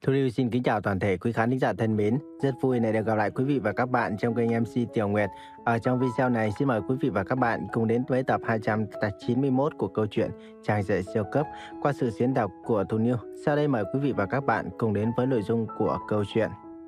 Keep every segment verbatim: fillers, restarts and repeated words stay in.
Thu Lưu xin kính chào toàn thể quý khán thính giả thân mến. Rất vui này được gặp lại quý vị và các bạn trong kênh em xê Tiểu Nguyệt. Ở trong video này xin mời quý vị và các bạn cùng đến với tập hai trăm chín mươi mốt của câu chuyện Chàng rể siêu cấp qua sự diễn đọc của Thu Lưu. Sau đây mời quý vị và các bạn cùng đến với nội dung của câu chuyện.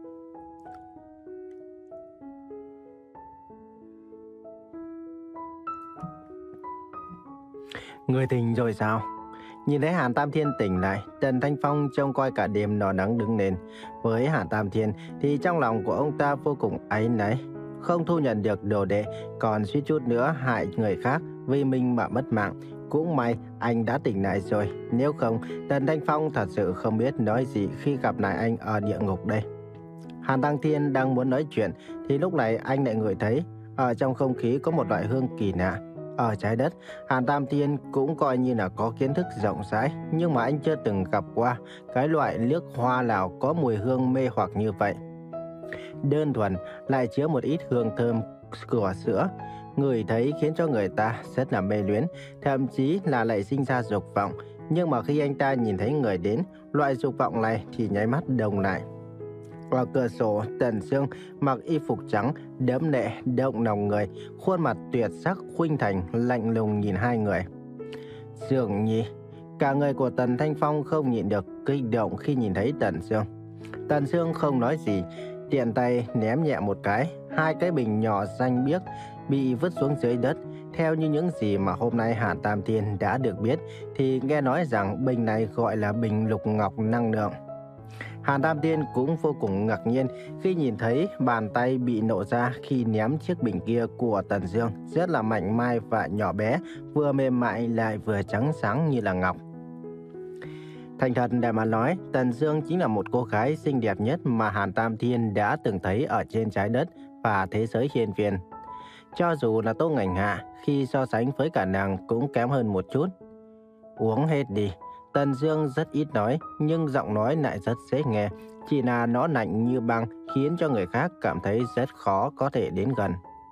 Người tỉnh rồi sao? Nhìn thấy Hàn Tam Thiên tỉnh lại, Tần Thanh Phong trông coi cả đêm nọ nắng đứng lên. Với Hàn Tam Thiên thì trong lòng của ông ta vô cùng áy náy, không thu nhận được đồ đệ, còn suýt chút nữa hại người khác vì mình mà mất mạng. Cũng may anh đã tỉnh lại rồi, nếu không Tần Thanh Phong thật sự không biết nói gì khi gặp lại anh ở địa ngục đây. Hàn Tam Thiên đang muốn nói chuyện thì lúc này anh lại ngửi thấy ở trong không khí có một loại hương kỳ lạ. Ở trái đất, Hàn Tam Thiên cũng coi như là có kiến thức rộng rãi, nhưng mà anh chưa từng gặp qua cái loại nước hoa nào có mùi hương mê hoặc như vậy. Đơn thuần lại chứa một ít hương thơm của sữa, ngửi thấy khiến cho người ta rất là mê luyến, thậm chí là lại sinh ra dục vọng. Nhưng mà khi anh ta nhìn thấy người đến, loại dục vọng này thì nháy mắt đông lại. Ở cửa sổ, Tần Sương mặc y phục trắng, đẫm lệ, động lòng người, khuôn mặt tuyệt sắc khuynh thành, lạnh lùng nhìn hai người. Sương Nhi, cả người của Tần Thanh Phong không nhịn được kích động khi nhìn thấy Tần Sương. Tần Sương không nói gì, tiện tay ném nhẹ một cái, hai cái bình nhỏ xanh biếc bị vứt xuống dưới đất. Theo như những gì mà hôm nay Hàn Tam Thiên đã được biết, thì nghe nói rằng bình này gọi là bình lục ngọc năng lượng. Hàn Tam Thiên cũng vô cùng ngạc nhiên khi nhìn thấy bàn tay bị nổ ra khi ném chiếc bình kia của Tần Dương, rất là mảnh mai và nhỏ bé, vừa mềm mại lại vừa trắng sáng như là ngọc. Thành thật để mà nói, Tần Dương chính là một cô gái xinh đẹp nhất mà Hàn Tam Thiên đã từng thấy ở trên trái đất và thế giới hiên viên. Cho dù là Tô Ngành Hạ, khi so sánh với cả nàng cũng kém hơn một chút. Uống hết đi. Tần Dương rất ít nói, nhưng giọng nói lại rất dễ nghe, chỉ là nó lạnh như băng, khiến cho người khác cảm thấy rất khó có thể đến gần.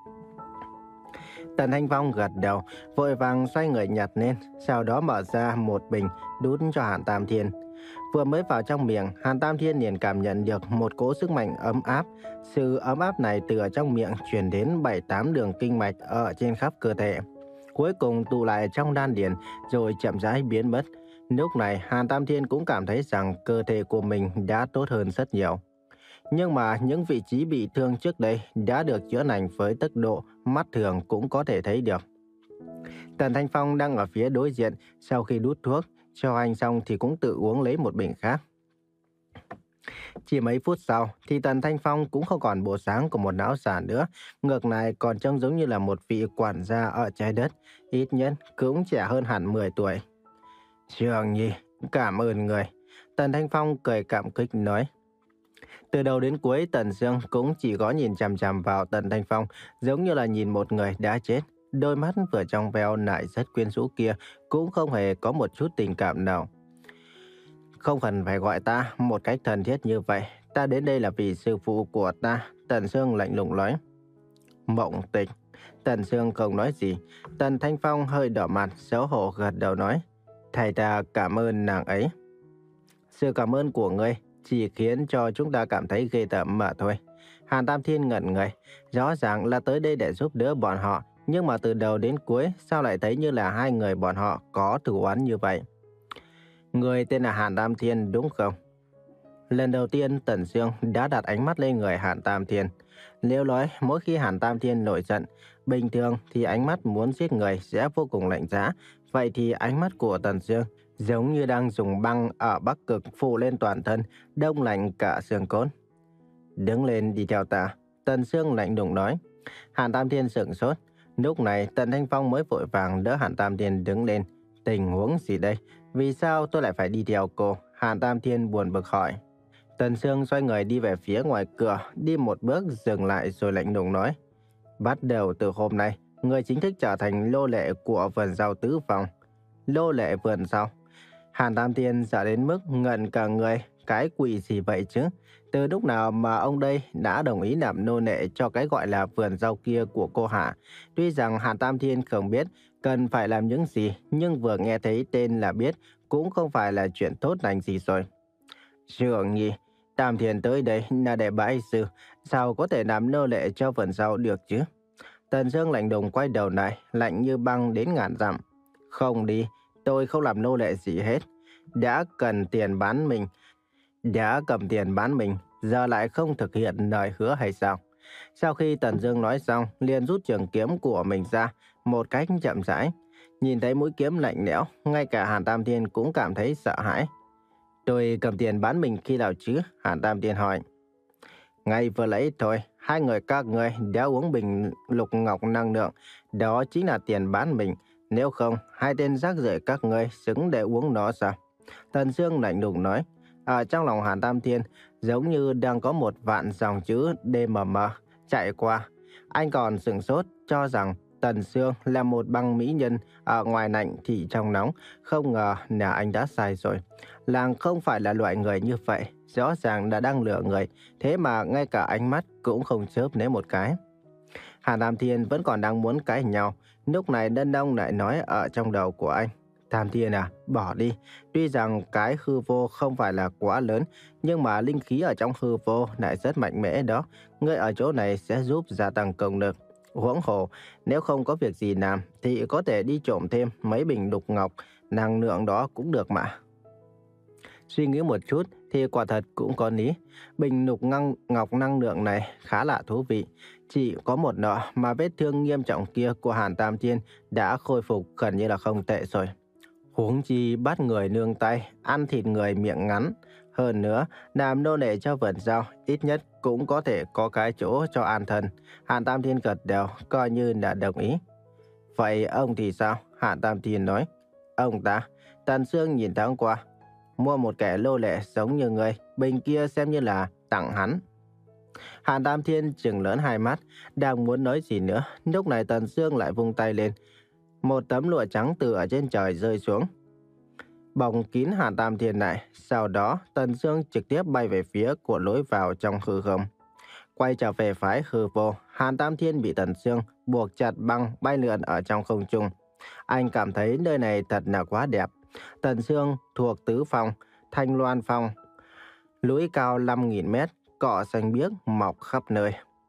Tần Thanh Phong gật đầu, vội vàng xoay người nhặt lên, sau đó mở ra một bình đút cho Hàn Tam Thiên. Vừa mới vào trong miệng, Hàn Tam Thiên liền cảm nhận được một cỗ sức mạnh ấm áp. Sự ấm áp này từ ở trong miệng truyền đến bảy tám đường kinh mạch ở trên khắp cơ thể, cuối cùng tụ lại trong đan điền rồi chậm rãi biến mất. Lúc này Hàn Tam Thiên cũng cảm thấy rằng cơ thể của mình đã tốt hơn rất nhiều. Nhưng mà những vị trí bị thương trước đây đã được chữa lành với tốc độ mắt thường cũng có thể thấy được. Tần Thanh Phong đang ở phía đối diện, sau khi đút thuốc cho anh xong thì cũng tự uống lấy một bình khác. Chỉ mấy phút sau thì Tần Thanh Phong cũng không còn bộ dáng của một lão già nữa, ngược lại còn trông giống như là một vị quản gia ở trái đất, ít nhất cũng trẻ hơn hẳn mười tuổi. Sương Nhi, cảm ơn người. Tần Thanh Phong cười cảm kích nói. Từ đầu đến cuối Tần Sương cũng chỉ có nhìn chằm chằm vào Tần Thanh Phong, giống như là nhìn một người đã chết. Đôi mắt vừa trong veo lại rất quyến rũ kia cũng không hề có một chút tình cảm nào. Không cần phải gọi ta một cách thân thiết như vậy, ta đến đây là vì sư phụ của ta. Tần Sương lạnh lùng nói. Mộng Tịch. Tần Sương không nói gì. Tần Thanh Phong hơi đỏ mặt, xấu hổ gật đầu nói. Thầy ta cảm ơn nàng ấy. Sự cảm ơn của ngươi chỉ khiến cho chúng ta cảm thấy ghê tởm mà thôi. Hàn Tam Thiên ngẩn người, rõ ràng là tới đây để giúp đỡ bọn họ, nhưng mà từ đầu đến cuối sao lại thấy như là hai người bọn họ có thù oán như vậy. Người tên là Hàn Tam Thiên đúng không? Lần đầu tiên Tần Dương đã đặt ánh mắt lên người Hàn Tam Thiên. Nếu nói mỗi khi Hàn Tam Thiên nổi giận, bình thường thì ánh mắt muốn giết người sẽ vô cùng lạnh giá. Vậy thì ánh mắt của Tần Dương giống như đang dùng băng ở Bắc Cực phủ lên toàn thân, đông lạnh cả xương cốt. Đứng lên đi theo ta, Tần Dương lạnh lùng nói. Hàn Tam Thiên sững sốt. Lúc này Tần Thanh Phong mới vội vàng đỡ Hàn Tam Thiên đứng lên. Tình huống gì đây? Vì sao tôi lại phải đi theo cô? Hàn Tam Thiên buồn bực hỏi. Tần Dương xoay người đi về phía ngoài cửa, đi một bước dừng lại rồi lạnh lùng nói. Bắt đầu từ hôm nay, người chính thức trở thành lô lệ của vườn rau tứ phòng. Lô lệ vườn rau? Hàn Tam Thiên sợ đến mức ngẩn cả người. Cái quỷ gì vậy chứ? Từ lúc nào mà ông đây đã đồng ý làm nô lệ cho cái gọi là vườn rau kia của cô hả? Tuy rằng Hàn Tam Thiên không biết cần phải làm những gì, nhưng vừa nghe thấy tên là biết cũng không phải là chuyện tốt lành gì rồi. Dường nhỉ, Tam Thiên tới đây là để bãi sư, sao có thể làm nô lệ cho vườn rau được chứ? Tần Dương lạnh lùng quay đầu lại, lạnh như băng đến ngàn dặm. Không đi, tôi không làm nô lệ gì hết. Đã cần tiền bán mình, đã cầm tiền bán mình, giờ lại không thực hiện lời hứa hay sao? Sau khi Tần Dương nói xong, liền rút trường kiếm của mình ra, một cách chậm rãi. Nhìn thấy mũi kiếm lạnh lẽo, ngay cả Hàn Tam Thiên cũng cảm thấy sợ hãi. Tôi cầm tiền bán mình khi nào chứ? Hàn Tam Thiên hỏi. Ngay vừa lấy thôi, hai người các ngươi đã uống bình lục ngọc năng lượng, đó chính là tiền bán mình. Nếu không, hai tên rác rưởi các ngươi xứng để uống nó sao? Tần Dương lạnh lùng nói. Ở trong lòng Hàn Tam Thiên, giống như đang có một vạn dòng chữ đê em em chạy qua. Anh còn sửng sốt cho rằng Tần Dương là một băng mỹ nhân ở ngoài lạnh thì trong nóng. Không ngờ là anh đã sai rồi. Làng không phải là loại người như vậy. Rõ ràng đã đang lừa người. Thế mà ngay cả ánh mắt cũng không chớp lấy một cái. Hàn Tam Thiên vẫn còn đang muốn cãi nhau. Lúc này Đân Đông lại nói ở trong đầu của anh. Tam Thiên à, bỏ đi. Tuy rằng cái hư vô không phải là quá lớn, nhưng mà linh khí ở trong hư vô lại rất mạnh mẽ đó. Ngươi ở chỗ này sẽ giúp gia tăng công lực. Huống hồ, nếu không có việc gì làm thì có thể đi trộm thêm mấy bình đục ngọc, năng lượng đó cũng được mà. Suy nghĩ một chút thì quả thật cũng có lý. Bình lục ngăng, ngọc năng lượng này khá là thú vị. Chỉ có một nọ mà vết thương nghiêm trọng kia của Hàn Tam Thiên đã khôi phục gần như là không tệ rồi. Huống chi bắt người nương tay, ăn thịt người miệng ngắn. Hơn nữa, làm nô lệ cho vườn rau, ít nhất cũng có thể có cái chỗ cho an thân. Hàn Tam Thiên gật đầu, coi như đã đồng ý. Vậy ông thì sao? Hàn Tam Thiên nói. Ông ta, Tần Dương nhìn thoáng qua. Mua một kẻ nô lệ giống như người, bình kia xem như là tặng hắn. Hàn Tam Thiên trừng lớn hai mắt, đang muốn nói gì nữa. Lúc này Tần Dương lại vung tay lên. Một tấm lụa trắng từ ở trên trời rơi xuống, bồng kín Hàn Tam Thiên lại. Sau đó, Tần Dương trực tiếp bay về phía của lối vào trong hư không. Quay trở về phái hư vô, Hàn Tam Thiên bị Tần Dương buộc chặt băng bay lượn ở trong không trung. Anh cảm thấy nơi này thật là quá đẹp. Tần Dương thuộc tứ phong, Thanh Loan Phong, núi cao năm nghìn mét, cỏ xanh biếc mọc khắp nơi.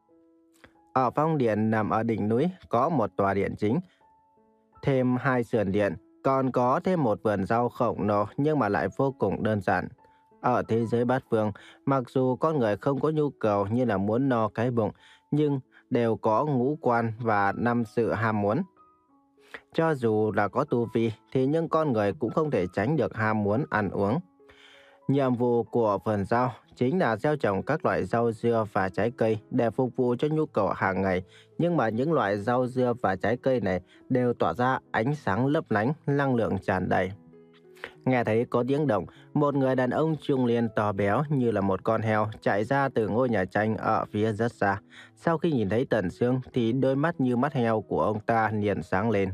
Ở phong điện nằm ở đỉnh núi có một tòa điện chính, thêm hai sườn điện, còn có thêm một vườn rau khổng lồ nhưng mà lại vô cùng đơn giản. Ở thế giới bát phương, mặc dù con người không có nhu cầu như là muốn no cái bụng, nhưng đều có ngũ quan và năm sự ham muốn. Cho dù là có tu vi thì những con người cũng không thể tránh được ham muốn ăn uống. Nhiệm vụ của vườn rau chính là gieo trồng các loại rau dưa và trái cây để phục vụ cho nhu cầu hàng ngày. Nhưng mà những loại rau dưa và trái cây này đều tỏa ra ánh sáng lấp lánh, năng lượng tràn đầy. Nghe thấy có tiếng động, một người đàn ông trung niên to béo như là một con heo chạy ra từ ngôi nhà tranh ở phía rất xa. Sau khi nhìn thấy Tần Dương thì đôi mắt như mắt heo của ông ta liền sáng lên.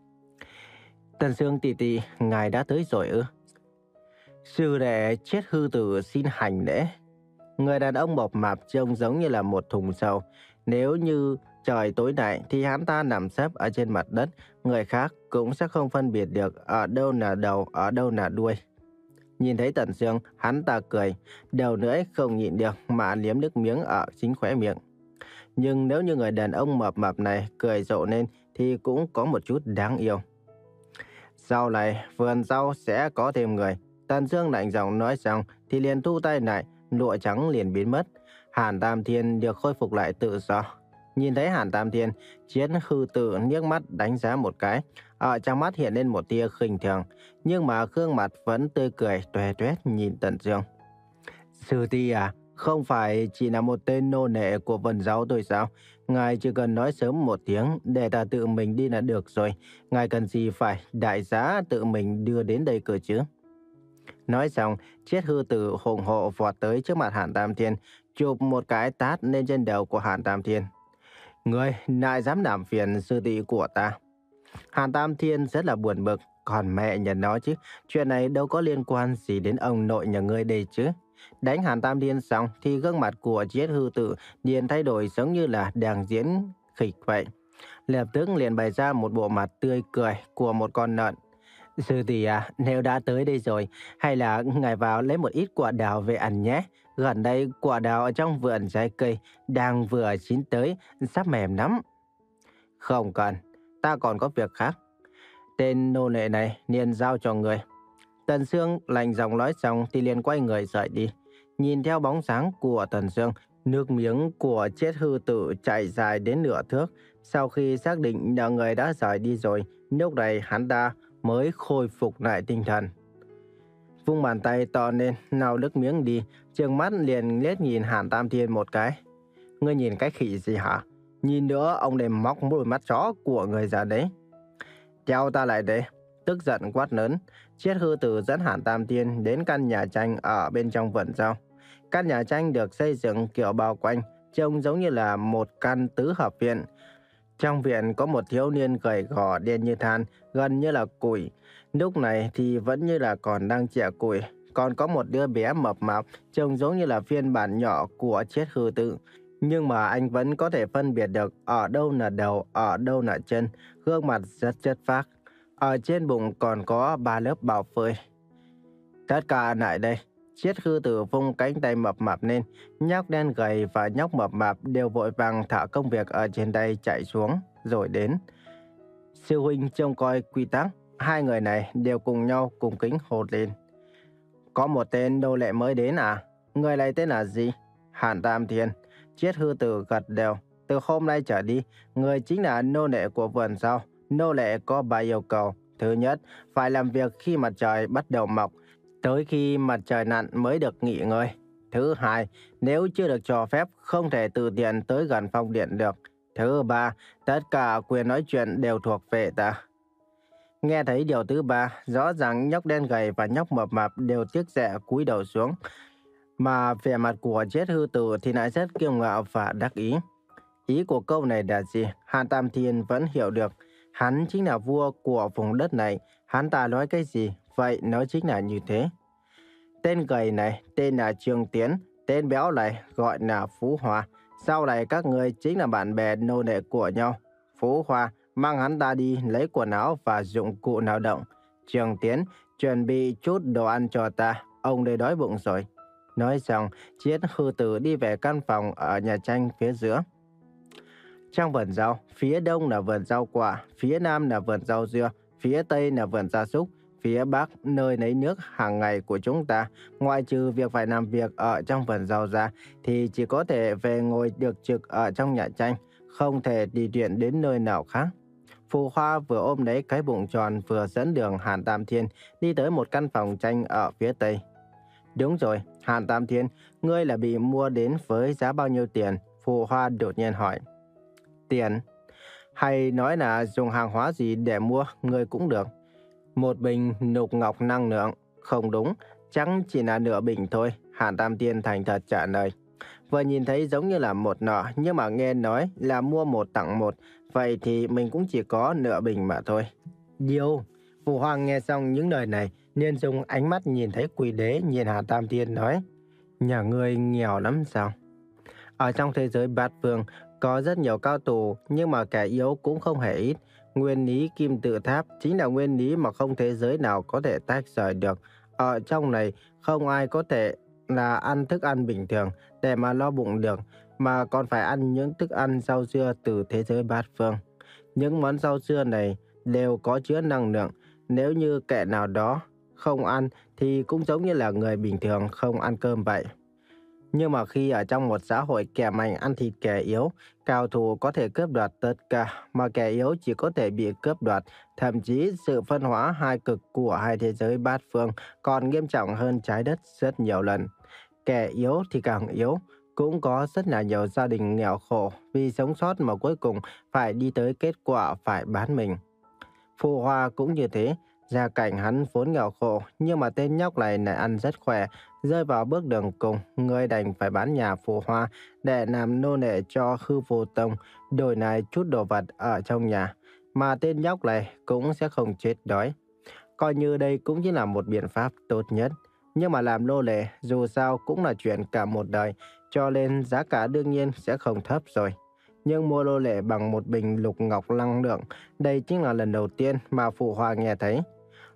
Tần Dương tỷ tỷ, ngài đã tới rồi ư? Sư đệ Chết Hư Tử xin hành lễ. Người đàn ông mập mạp trông giống như là một thùng sầu. Nếu như trời tối nay thì hắn ta nằm sấp ở trên mặt đất, người khác cũng sẽ không phân biệt được ở đâu là đầu, ở đâu là đuôi. Nhìn thấy Tần Dương, hắn ta cười, đầu lưỡi không nhịn được mà liếm nước miếng ở chính khóe miệng. Nhưng nếu như người đàn ông mập mạp này cười rộ lên thì cũng có một chút đáng yêu. Sau này, vườn rau sẽ có thêm người. Tần Dương lạnh giọng nói xong thì liền thu tay lại, lụa trắng liền biến mất. Hàn Tam Thiên được khôi phục lại tự do. Nhìn thấy Hàn Tam Thiên, Chiến Hư Tử liếc mắt đánh giá một cái, ở trong mắt hiện lên một tia khinh thường, nhưng mà gương mặt vẫn tươi cười toe toét nhìn Tần Dương. Sư tỷ à, không phải chỉ là một tên nô lệ của vườn rau thôi sao? Ngài chỉ cần nói sớm một tiếng để ta tự mình đi là được rồi. Ngài cần gì phải đại giá tự mình đưa đến đây cơ chứ? Nói xong, Triết Hư Tử hùng hộ vọt tới trước mặt Hàn Tam Thiên, chụp một cái tát lên trên đầu của Hàn Tam Thiên. Ngươi lại dám làm phiền sư tỷ của ta? Hàn Tam Thiên rất là buồn bực, còn mẹ nhà nó chứ, chuyện này đâu có liên quan gì đến ông nội nhà ngươi đây chứ. Đánh Hàn Tam Thiên xong thì gương mặt của Triết Hư Tử liền thay đổi giống như là đang diễn khịch vậy. Lập tức liền bày ra một bộ mặt tươi cười của một con lợn. Sư tỷ à, nếu đã tới đây rồi, hay là ngài vào lấy một ít quả đào về ăn nhé. Gần đây quả đào ở trong vườn trái cây đang vừa chín tới, sắp mềm lắm. Không cần, ta còn có việc khác. Tên nô lệ này liền giao cho người. Tần Sương lạnh giọng nói xong thì liền quay người rời đi. Nhìn theo bóng sáng của Tần Sương, nước miếng của chết hư tử chạy dài đến nửa thước. Sau khi xác định là người đã rời đi rồi, lúc này hắn ta mới khôi phục lại tinh thần. Vung bàn tay to lên, nào nước miếng đi, trừng mắt liền liếc nhìn Hàn Tam Thiên một cái. Ngươi nhìn cái khỉ gì hả? Nhìn nữa ông để móc đôi mắt chó của người ra đấy. Theo ta lại đây. Tức giận quát lớn, Chiết Hư Tử dẫn Hàn Tam Thiên đến căn nhà tranh ở bên trong vườn rau. Căn nhà tranh được xây dựng kiểu bao quanh, trông giống như là một căn tứ hợp viện. Trong viện có một thiếu niên gầy gò đen như than, gần như là củi. Lúc này thì vẫn như là còn đang chẻ củi. Còn có một đứa bé mập mạp, trông giống như là phiên bản nhỏ của Chiết Hư Tử. Nhưng mà anh vẫn có thể phân biệt được ở đâu là đầu, ở đâu là chân, gương mặt rất chất phác. Ở trên bụng còn có ba lớp bào phơi. Tất cả lại đây. Chiết Hư Tử vung cánh tay mập mạp lên. Nhóc đen gầy và nhóc mập mạp đều vội vàng thả công việc ở trên tay chạy xuống, rồi đến. Sư huynh trông coi quy tắc. Hai người này đều cùng nhau cùng kính hô lên. Có một tên nô lệ mới đến à? Người này tên là gì? Hàn Tam Thiên. Chiết Hư Tử gật đều. Từ hôm nay trở đi, người chính là nô lệ của vườn rau. Nô lệ có ba yêu cầu. Thứ nhất, phải làm việc khi mặt trời bắt đầu mọc, tới khi mặt trời lặn mới được nghỉ ngơi. Thứ hai, nếu chưa được cho phép, không thể tự tiện tới gần phong điện được. Thứ ba, tất cả quyền nói chuyện đều thuộc về ta. Nghe thấy điều thứ ba, rõ ràng nhóc đen gầy và nhóc mập mạp đều tiếc rẻ cúi đầu xuống. Mà vẻ mặt của Chiết Hư Tử thì lại rất kiêu ngạo và đắc ý. Ý của câu này là gì? Hàn Tam Thiên vẫn hiểu được. Hắn chính là vua của vùng đất này. Hắn ta nói cái gì, vậy nó chính là như thế. Tên gầy này tên là Trương Tiến. Tên béo này gọi là Phú Hoa. Sau này các người chính là bạn bè nô lệ của nhau. Phú Hoa mang hắn ta đi lấy quần áo và dụng cụ lao động. Trương Tiến chuẩn bị chút đồ ăn cho ta. Ông đây đói bụng rồi. Nói xong, Chiết Hư Tử đi về căn phòng ở nhà tranh phía giữa. Trong vườn rau, phía đông là vườn rau quả, phía nam là vườn rau dưa, phía tây là vườn gia súc, phía bắc nơi lấy nước hàng ngày của chúng ta. Ngoại trừ việc phải làm việc ở trong vườn rau ra, thì chỉ có thể về ngồi được trực ở trong nhà tranh, không thể đi chuyển đến nơi nào khác. Phù Hoa vừa ôm lấy cái bụng tròn vừa dẫn đường Hàn Tam Thiên đi tới một căn phòng tranh ở phía tây. Đúng rồi, Hàn Tam Thiên, ngươi là bị mua đến với giá bao nhiêu tiền? Phù Hoa đột nhiên hỏi. Tiền? Hay nói là dùng hàng hóa gì để mua, ngươi cũng được. Một bình nục ngọc năng lượng. Không đúng, chắc chỉ là nửa bình thôi, Hàn Tam Thiên thành thật trả lời. Vừa nhìn thấy giống như là một nọ, nhưng mà nghe nói là mua một tặng một, vậy thì mình cũng chỉ có nửa bình mà thôi. Điêu! Phù Hoa nghe xong những lời này, nên dùng ánh mắt nhìn thấy Quỷ Đế nhìn Hàn Tam Thiên nói, nhà ngươi nghèo lắm sao? Ở trong thế giới bát phương, có rất nhiều cao thủ, nhưng mà kẻ yếu cũng không hề ít. Nguyên lý kim tự tháp chính là nguyên lý mà không thế giới nào có thể tách rời được. Ở trong này, không ai có thể là ăn thức ăn bình thường để mà lo bụng được, mà còn phải ăn những thức ăn rau dưa từ thế giới bát phương. Những món rau dưa này đều có chứa năng lượng. Nếu như kẻ nào đó không ăn thì cũng giống như là người bình thường không ăn cơm vậy. Nhưng mà khi ở trong một xã hội kẻ mạnh ăn thịt kẻ yếu, cao thủ có thể cướp đoạt tất cả, mà kẻ yếu chỉ có thể bị cướp đoạt. Thậm chí sự phân hóa hai cực của hai thế giới bát phương còn nghiêm trọng hơn trái đất rất nhiều lần. Kẻ yếu thì càng yếu. Cũng có rất là nhiều gia đình nghèo khổ vì sống sót mà cuối cùng phải đi tới kết quả phải bán mình. Phù Hoa cũng như thế. Gia cảnh hắn vốn nghèo khổ, nhưng mà tên nhóc này lại ăn rất khỏe. Rơi vào bước đường cùng, người đành phải bán nhà Phù Hoa để làm nô lệ cho Hư Vô Tông, đổi lại chút đồ vật ở trong nhà. Mà tên nhóc này cũng sẽ không chết đói. Coi như đây cũng chỉ là một biện pháp tốt nhất. Nhưng mà làm nô lệ dù sao cũng là chuyện cả một đời, cho nên giá cả đương nhiên sẽ không thấp rồi. Nhưng mua nô lệ bằng một bình lục ngọc năng lượng, đây chính là lần đầu tiên mà Phù Hoa nghe thấy.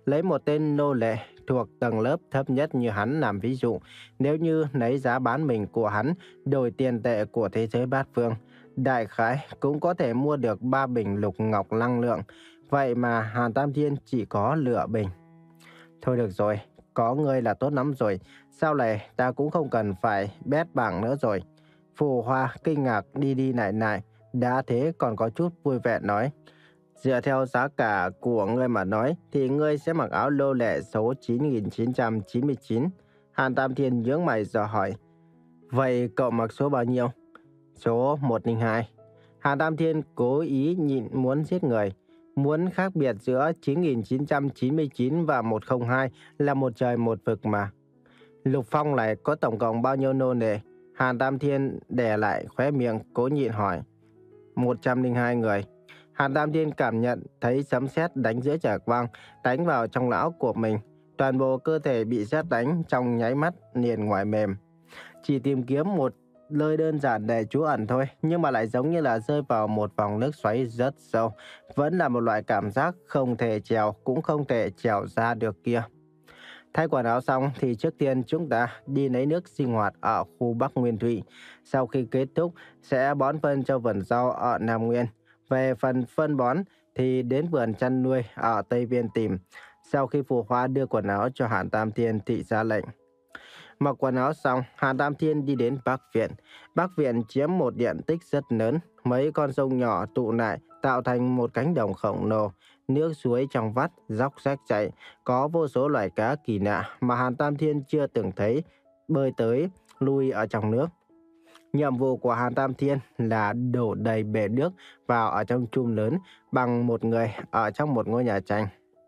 Lấy một tên nô lệ thuộc tầng lớp thấp nhất như hắn làm ví dụ, nếu như lấy giá bán mình của hắn đổi tiền tệ của thế giới bát phương, đại khái cũng có thể mua được ba bình lục ngọc năng lượng. Vậy mà Hàn Tam Thiên chỉ có lựa bình. Thôi được rồi, có ngươi là tốt lắm rồi. Sau này ta cũng không cần phải bét bảng nữa rồi. Phù Hoa kinh ngạc đi đi lại lại, đã thế còn có chút vui vẻ nói. Dựa theo giá cả của ngươi mà nói thì ngươi sẽ mặc áo nô lệ số chín nghìn chín trăm chín mươi chín. Hàn Tam Thiên nhướng mày dò hỏi. Vậy cậu mặc số bao nhiêu? Số một không hai. Hàn Tam Thiên cố ý nhịn muốn giết người. Muốn khác biệt giữa chín nghìn chín trăm chín mươi chín và một không hai là một trời một vực mà. Lục Phong lại có tổng cộng bao nhiêu nô lệ? Hàn Tam Thiên đè lại khóe miệng cố nhịn hỏi. một trăm lẻ hai người. Hàn Tam Thiên cảm nhận thấy sấm sét đánh giữa chạc vang, đánh vào trong não của mình. Toàn bộ cơ thể bị sét đánh trong nháy mắt liền ngoài mềm. Chỉ tìm kiếm một lời đơn giản để trú ẩn thôi, nhưng mà lại giống như là rơi vào một vòng nước xoáy rất sâu. Vẫn là một loại cảm giác không thể trèo cũng không thể trèo ra được kia. Thay quần áo xong thì trước tiên chúng ta đi lấy nước sinh hoạt ở khu Bắc Nguyên Thủy. Sau khi kết thúc sẽ bón phân cho vườn rau ở Nam Nguyên. Về phần phân bón thì đến vườn chăn nuôi ở Tây Viên tìm. Sau khi Phù Hoa đưa quần áo cho Hàn Tam Thiên thì ra lệnh. Mặc quần áo xong, Hàn Tam Thiên đi đến Bắc Viện. Bắc Viện chiếm một diện tích rất lớn. Mấy con sông nhỏ tụ lại tạo thành một cánh đồng khổng lồ. Nước suối trong vắt, róc rách chảy. Có vô số loài cá kỳ lạ mà Hàn Tam Thiên chưa từng thấy bơi tới, lui ở trong nước. Nhiệm vụ của Hàn Tam Thiên là đổ đầy bể nước vào ở trong chum lớn bằng một người ở trong một ngôi nhà tranh.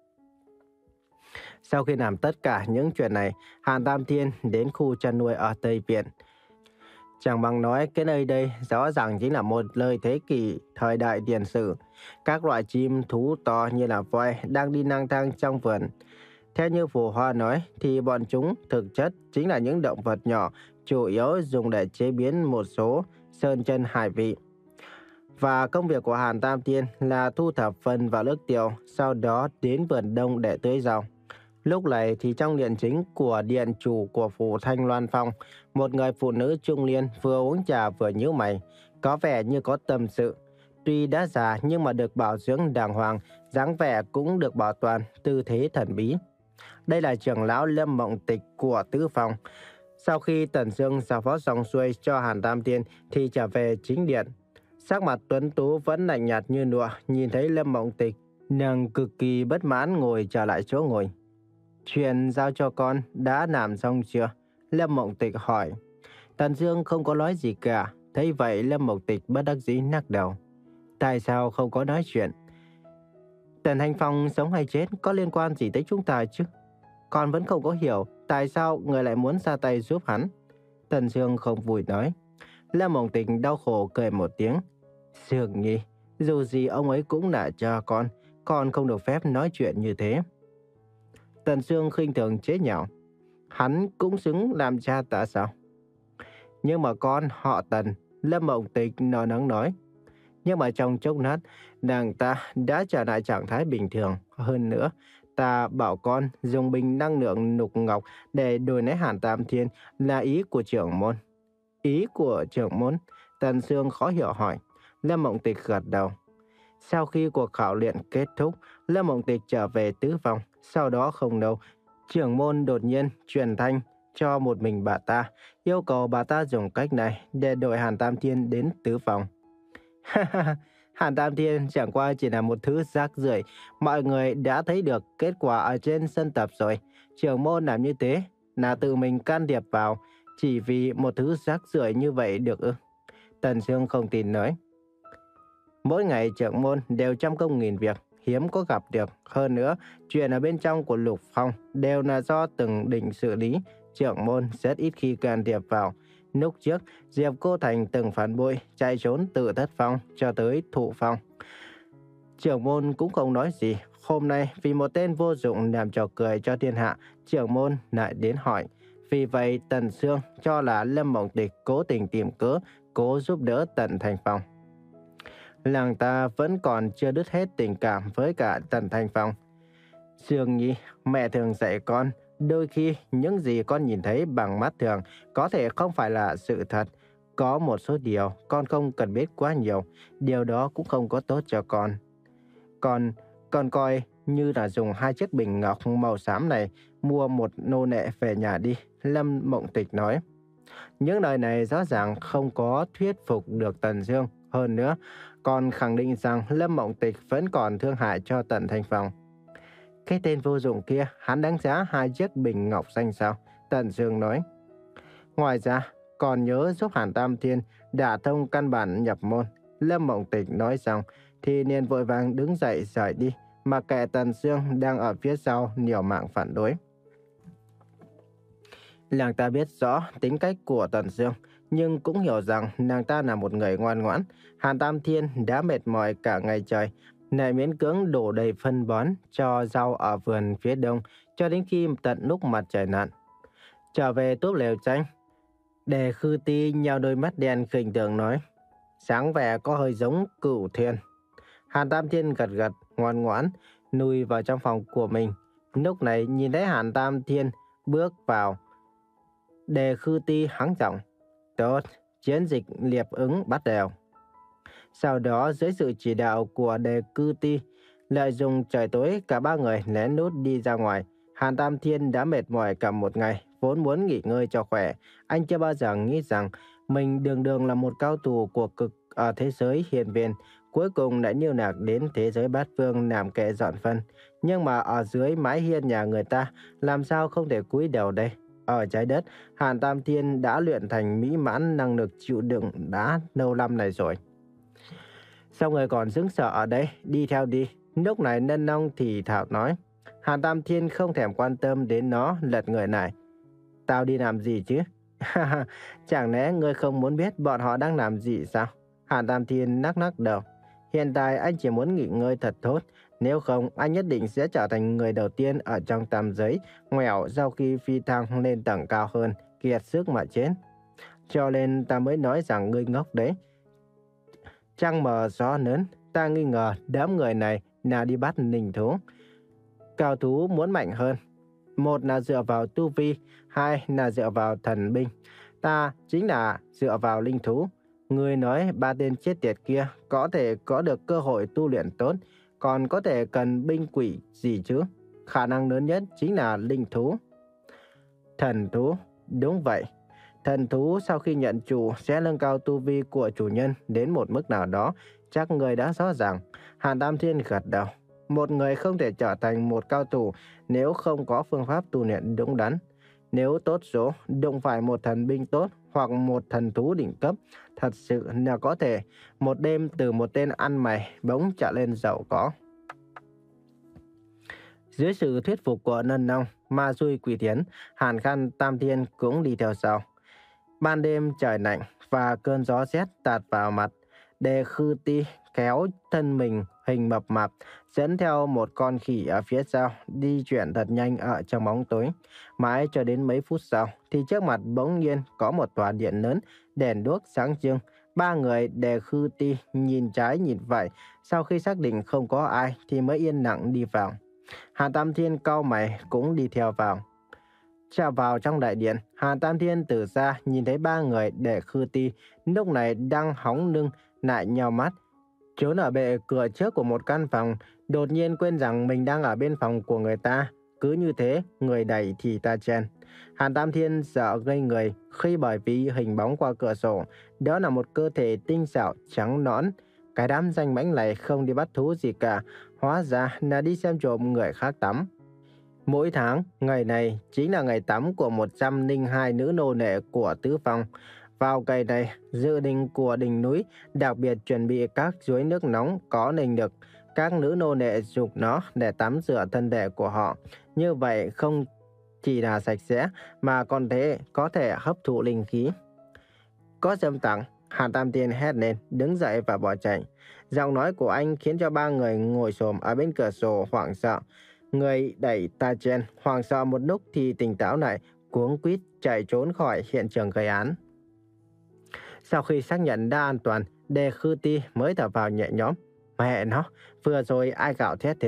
Sau khi làm tất cả những chuyện này, Hàn Tam Thiên đến khu chăn nuôi ở Tây Viện. Chẳng bằng nói cái nơi đây rõ ràng chính là một nơi thế kỷ thời đại tiền sử. Các loại chim thú to như là voi đang đi lang thang trong vườn. Theo như Phù Hoa nói thì bọn chúng thực chất chính là những động vật nhỏ, chủ yếu dùng để chế biến một số sơn chân hải vị. Và công việc của Hàn Tam Thiên là thu thập phân và nước tiểu, sau đó đến vườn đông để tưới rau. Lúc này thì trong điện chính của điện chủ của phủ Thanh Loan Phong, một người phụ nữ trung niên vừa uống trà vừa nhíu mày, có vẻ như có tâm sự. Tuy đã già nhưng mà được bảo dưỡng đàng hoàng, dáng vẻ cũng được bảo toàn, tư thế thần bí. Đây là trưởng lão Lâm Mộng Tịch của Tứ Phong. Sau khi Tần Dương giao phó xong xuôi cho Hàn Tam Thiên thì trở về chính điện. Sắc mặt tuấn tú vẫn lạnh nhạt như lụa, nhìn thấy Lâm Mộng Tịch, nàng cực kỳ bất mãn ngồi trở lại chỗ ngồi. Chuyện giao cho con đã làm xong chưa? Lâm Mộng Tịch hỏi. Tần Dương không có nói gì cả. Thấy vậy Lâm Mộng Tịch bất đắc dĩ lắc đầu. Tại sao không có nói chuyện? Tần Thanh Phong sống hay chết có liên quan gì tới chúng ta chứ? Con vẫn không có hiểu tại sao người lại muốn ra tay giúp hắn. Tần Dương không vui nói. Lâm Mộng Tịch đau khổ cười một tiếng. Dương Nhi, dù gì ông ấy cũng là cha con, con không được phép nói chuyện như thế. Tần Dương khinh thường chế nhạo. Hắn cũng xứng làm cha ta sao? Nhưng mà con họ Tần, Lâm Mộng Tịch nói nắng nói. Nhưng mà trong chốc lát, nàng ta đã trở lại trạng thái bình thường. Hơn nữa, ta bảo con dùng bình năng lượng nục ngọc để đổi lấy Hàn Tam Thiên là ý của trưởng môn. Ý của trưởng môn? Tần Dương khó hiểu hỏi. Lâm Mộng Tịch gật đầu. Sau khi cuộc khảo luyện kết thúc, Lâm Mộng Tịch trở về Tứ Phong. Sau đó không lâu, trưởng môn đột nhiên truyền thanh cho một mình bà ta, yêu cầu bà ta dùng cách này để đổi Hàn Tam Thiên đến Tứ Phong. Hàn Tam Thiên chẳng qua chỉ là một thứ rác rưởi, mọi người đã thấy được kết quả ở trên sân tập rồi. Trưởng môn làm như thế là tự mình can thiệp vào, chỉ vì một thứ rác rưởi như vậy được ư? Tần Dương không tin nói. Mỗi ngày trưởng môn đều trăm công nghìn việc, hiếm có gặp được. Hơn nữa, chuyện ở bên trong của Lục Phong đều là do từng đỉnh xử lý, trưởng môn rất ít khi can thiệp vào. Lúc trước, Diệp Cô Thành từng phản bội, chạy trốn từ Thất Phong cho tới Thụ Phong. Trưởng môn cũng không nói gì. Hôm nay, vì một tên vô dụng làm trò cười cho thiên hạ, trưởng môn lại đến hỏi. Vì vậy, Tần Dương cho là Lâm Mộng Tịch cố tình tìm cớ, cố giúp đỡ Tần Thanh Phong. Làng ta vẫn còn chưa đứt hết tình cảm với cả Tần Thanh Phong. Dương Nhi, mẹ thường dạy con, đôi khi những gì con nhìn thấy bằng mắt thường có thể không phải là sự thật. Có một số điều con không cần biết quá nhiều, điều đó cũng không có tốt cho con. Con, con coi như là dùng hai chiếc bình ngọc màu xám này mua một nô nệ về nhà đi, Lâm Mộng Tịch nói. Những lời này rõ ràng không có thuyết phục được Tần Dương. Hơn nữa, còn khẳng định rằng Lâm Mộng Tịch vẫn còn thương hại cho Tần Thanh Phong. Cái tên vô dụng kia, hắn đánh giá hai chiếc bình ngọc xanh sao? Tần Dương nói. Ngoài ra, còn nhớ giúp Hàn Tam Thiên đả thông căn bản nhập môn. Lâm Mộng Tịch nói xong, thì liền vội vàng đứng dậy rời đi, mà kệ Tần Dương đang ở phía sau liều mạng phản đối. Nàng ta biết rõ tính cách của Tần Dương, nhưng cũng hiểu rằng nàng ta là một người ngoan ngoãn. Hàn Tam Thiên đã mệt mỏi cả ngày trời, lại miễn cưỡng đổ đầy phân bón cho rau ở vườn phía đông cho đến khi tận lúc mặt trời lặn. Trở về túp lều tranh, Đề Khư Ti nheo đôi mắt đen khinh thường nói, sáng vẻ có hơi giống Cửu Thiên. Hàn Tam Thiên gật gật ngoan ngoãn nuôi vào trong phòng của mình. Lúc này nhìn thấy Hàn Tam Thiên bước vào, Đề Khư Ti hắng giọng, tốt, chiến dịch liệp ứng bắt đầu. Sau đó dưới sự chỉ đạo của Đề Khư Ti, lợi dụng trời tối cả ba người lén lút đi ra ngoài. Hàn Tam Thiên đã mệt mỏi cả một ngày, vốn muốn nghỉ ngơi cho khỏe. Anh chưa bao giờ nghĩ rằng mình đường đường là một cao thủ của cực ở thế giới hiền viên, cuối cùng lại nhiêu nạc đến thế giới bát phương làm kệ dọn phân. Nhưng mà ở dưới mái hiên nhà người ta, làm sao không thể cúi đầu đây? Ở trái đất, Hàn Tam Thiên đã luyện thành mỹ mãn năng lực chịu đựng đã lâu năm này rồi. Sao người còn sững sờ ở đây? Đi theo đi. Lúc này Nân Nông thì thảo nói. Hàn Tam Thiên không thèm quan tâm đến nó, lật người này. Tao đi làm gì chứ? Chẳng lẽ ngươi không muốn biết bọn họ đang làm gì sao? Hàn Tam Thiên nắc nắc đầu. Hiện tại anh chỉ muốn nghỉ ngơi thật tốt. Nếu không, anh nhất định sẽ trở thành người đầu tiên ở trong tam giới ngoẻo sau khi phi thăng lên tầng cao hơn, kiệt sức mà chết. Cho nên ta mới nói rằng ngươi ngốc đấy. Trăng mờ gió lớn, ta nghi ngờ đám người này là đi bắt linh thú. Cao thú muốn mạnh hơn. Một là dựa vào tu vi, hai là dựa vào thần binh. Ta chính là dựa vào linh thú. Ngươi nói ba tên chết tiệt kia có thể có được cơ hội tu luyện tốt, còn có thể cần binh quỷ gì chứ? Khả năng lớn nhất chính là linh thú. Thần thú, đúng vậy. Thần thú sau khi nhận chủ sẽ nâng cao tu vi của chủ nhân đến một mức nào đó, chắc người đã rõ ràng. Hàn Tam Thiên gật đầu. Một người không thể trở thành một cao thủ nếu không có phương pháp tu luyện đúng đắn. Nếu tốt số, đụng phải một thần binh tốt hoặc một thần thú đỉnh cấp, thật sự là có thể một đêm từ một tên ăn mày bỗng trở lên giàu có. Dưới sự thuyết phục của Nân Nông, Ma Xui Quỷ Thiến, Hàn Khăn Tam Thiên cũng đi theo sau. Ban đêm trời lạnh và cơn gió rét tạt vào mặt. Đề Khư Ti kéo thân mình hình mập mạp, dẫn theo một con khỉ ở phía sau, đi chuyển thật nhanh ở trong bóng tối. Mãi cho đến mấy phút sau, thì trước mặt bỗng nhiên có một tòa điện lớn, đèn đuốc sáng trưng. Ba người Đề Khư Ti nhìn trái nhìn phải, sau khi xác định không có ai thì mới yên lặng đi vào. Hàn Tam Thiên cau mày cũng đi theo vào. Chào vào trong đại điện, Hàn Tam Thiên từ xa nhìn thấy ba người Đề Khư Ti lúc này đang hóng lưng lại nheo mắt, trốn ở bệ cửa trước của một căn phòng, đột nhiên quên rằng mình đang ở bên phòng của người ta. Cứ như thế, người đẩy thì ta chen. Hàn Tam Thiên sợ ngây người khi bởi vì hình bóng qua cửa sổ, đó là một cơ thể tinh xảo trắng nõn. Cái đám danh mãnh này không đi bắt thú gì cả, hóa ra là đi xem trộm người khác tắm. Mỗi tháng, ngày này chính là ngày tắm của một trăm lẻ hai nữ nô lệ của Tứ Phong. Vào ngày này, dự định của đỉnh núi đặc biệt chuẩn bị các suối nước nóng có linh lực. Các nữ nô lệ dục nó để tắm rửa thân thể của họ. Như vậy không chỉ là sạch sẽ mà còn thế có thể hấp thụ linh khí. Có dâm tặng, Hàn Tam Thiên hét lên, đứng dậy và bỏ chạy. Giọng nói của anh khiến cho ba người ngồi xổm ở bên cửa sổ hoảng sợ. Người đẩy ta chen, hoảng sợ một lúc thì tỉnh táo lại, cuống quýt chạy trốn khỏi hiện trường gây án. Sau khi xác nhận đã an toàn, Đề Khư Ti mới thở vào nhẹ nhõm. Mẹ nó, vừa rồi ai gạo thét thế?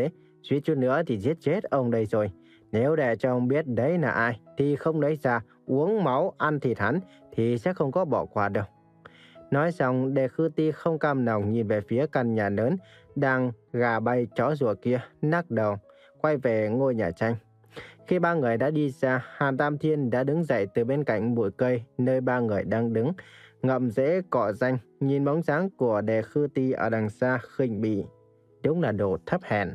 suýt chút nữa thì giết chết ông đây rồi. Nếu để cho ông biết đấy là ai thì không lấy ra uống máu ăn thịt hắn thì sẽ không có bỏ qua đâu. Nói xong, Đề Khư Ti không cam lòng nhìn về phía căn nhà lớn đang gà bay chó rùa kia, lắc đầu quay về ngôi nhà tranh. Khi ba người đã đi ra, Hàn Tam Thiên đã đứng dậy từ bên cạnh bụi cây nơi ba người đang đứng, ngậm rễ cỏ danh, nhìn bóng dáng của Đề Khư Ti ở đằng xa khinh bỉ. Đúng là đồ thấp hèn.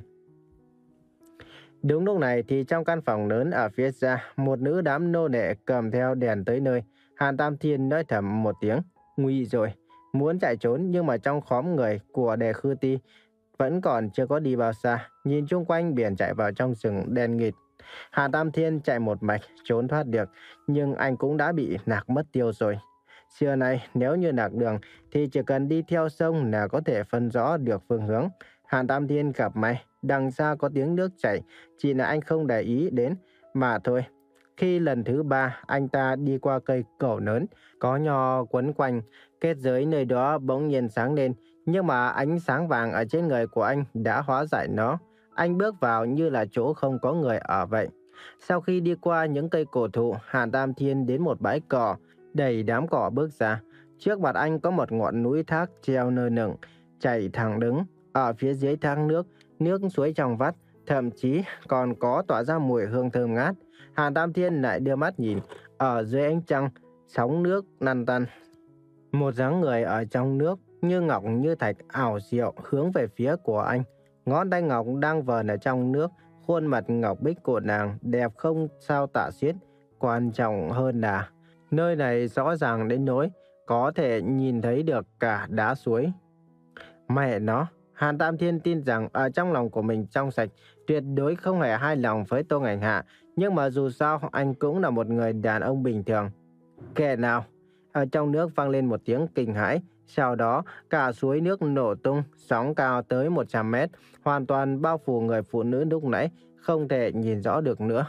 Đúng lúc này thì trong căn phòng lớn ở phía xa, một nữ đám nô lệ cầm theo đèn tới nơi. Hàn Tam Thiên nói thầm một tiếng, nguy rồi, muốn chạy trốn nhưng mà trong khóm người của Đề Khư Ti vẫn còn chưa có đi bao xa, nhìn chung quanh biển chạy vào trong rừng đen nghịt. Hàn Tam Thiên chạy một mạch trốn thoát được, nhưng anh cũng đã bị lạc mất tiêu rồi. Xưa nay nếu như lạc đường thì chỉ cần đi theo sông là có thể phân rõ được phương hướng. Hàn Tam Thiên gặp may, đằng xa có tiếng nước chảy, chỉ là anh không để ý đến mà thôi. Khi lần thứ ba anh ta đi qua cây cẩu lớn, có nho quấn quanh, kết giới nơi đó bỗng nhiên sáng lên, nhưng mà ánh sáng vàng ở trên người của anh đã hóa giải nó. Anh bước vào như là chỗ không có người ở vậy. Sau khi đi qua những cây cổ thụ, Hàn Tam Thiên đến một bãi cỏ, đầy đám cỏ bước ra. Trước mặt anh có một ngọn núi thác treo nơ nửng, chảy thẳng đứng. Ở phía dưới thác nước, nước suối trong vắt, thậm chí còn có tỏa ra mùi hương thơm ngát. Hàn Tam Thiên lại đưa mắt nhìn, ở dưới ánh trăng, sóng nước lăn tăn. Một dáng người ở trong nước, như ngọc như thạch ảo diệu hướng về phía của anh. Ngón tay ngọc đang vờn ở trong nước, khuôn mặt ngọc bích của nàng đẹp không sao tả xiết. Quan trọng hơn là nơi này rõ ràng đến nỗi có thể nhìn thấy được cả đá suối. Mẹ nó, Hàn Tam Thiên tin rằng ở trong lòng của mình trong sạch, tuyệt đối không hề hài lòng với Tô Ngạnh Hạ. Nhưng mà dù sao anh cũng là một người đàn ông bình thường. Kẻ nào? Ở trong nước vang lên một tiếng kinh hãi. Sau đó cả suối nước nổ tung, sóng cao tới một trăm mét, hoàn toàn bao phủ người phụ nữ lúc nãy, không thể nhìn rõ được nữa.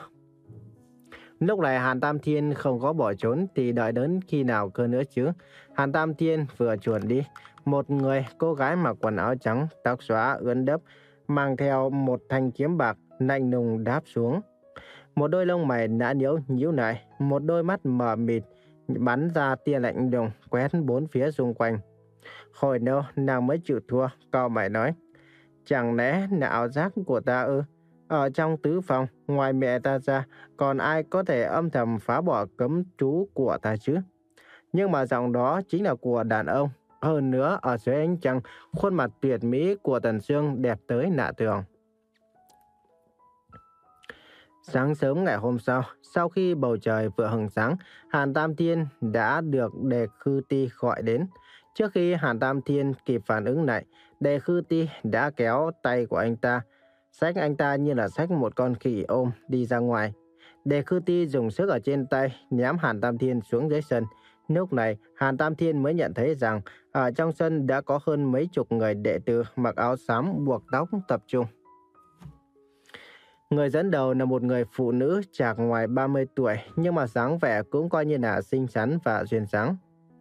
Lúc này Hàn Tam Thiên không có bỏ trốn thì đợi đến khi nào cơ nữa chứ. Hàn Tam Thiên vừa chuồn đi, một người cô gái mặc quần áo trắng, tóc xóa ướt đẫm, mang theo một thanh kiếm bạc lạnh lùng đáp xuống. Một đôi lông mày đã nhíu nhíu lại, một đôi mắt mờ mịt bắn ra tia lạnh lùng quét bốn phía xung quanh. Hồi đâu nàng mới chịu thua, cau mày nói, chẳng lẽ là ảo giác của ta ư? Ở trong tứ phòng, ngoài mẹ ta ra, còn ai có thể âm thầm phá bỏ cấm chú của ta chứ? Nhưng mà giọng đó chính là của đàn ông. Hơn nữa, ở dưới ánh trăng, khuôn mặt tuyệt mỹ của Tần Sương đẹp tới lạ thường. Sáng sớm ngày hôm sau, sau khi bầu trời vừa hừng sáng, Hàn Tam Thiên đã được Đề Khư Ti gọi đến. Trước khi Hàn Tam Thiên kịp phản ứng lại, Đề Khư Ti đã kéo tay của anh ta, xách anh ta như là xách một con khỉ ôm đi ra ngoài. Đề Khư Ti dùng sức ở trên tay ném Hàn Tam Thiên xuống dưới sân. Lúc này, Hàn Tam Thiên mới nhận thấy rằng ở trong sân đã có hơn mấy chục người đệ tử mặc áo xám buộc tóc tập trung. Người dẫn đầu là một người phụ nữ chạc ngoài ba mươi tuổi, nhưng mà dáng vẻ cũng coi như là xinh xắn và duyên dáng.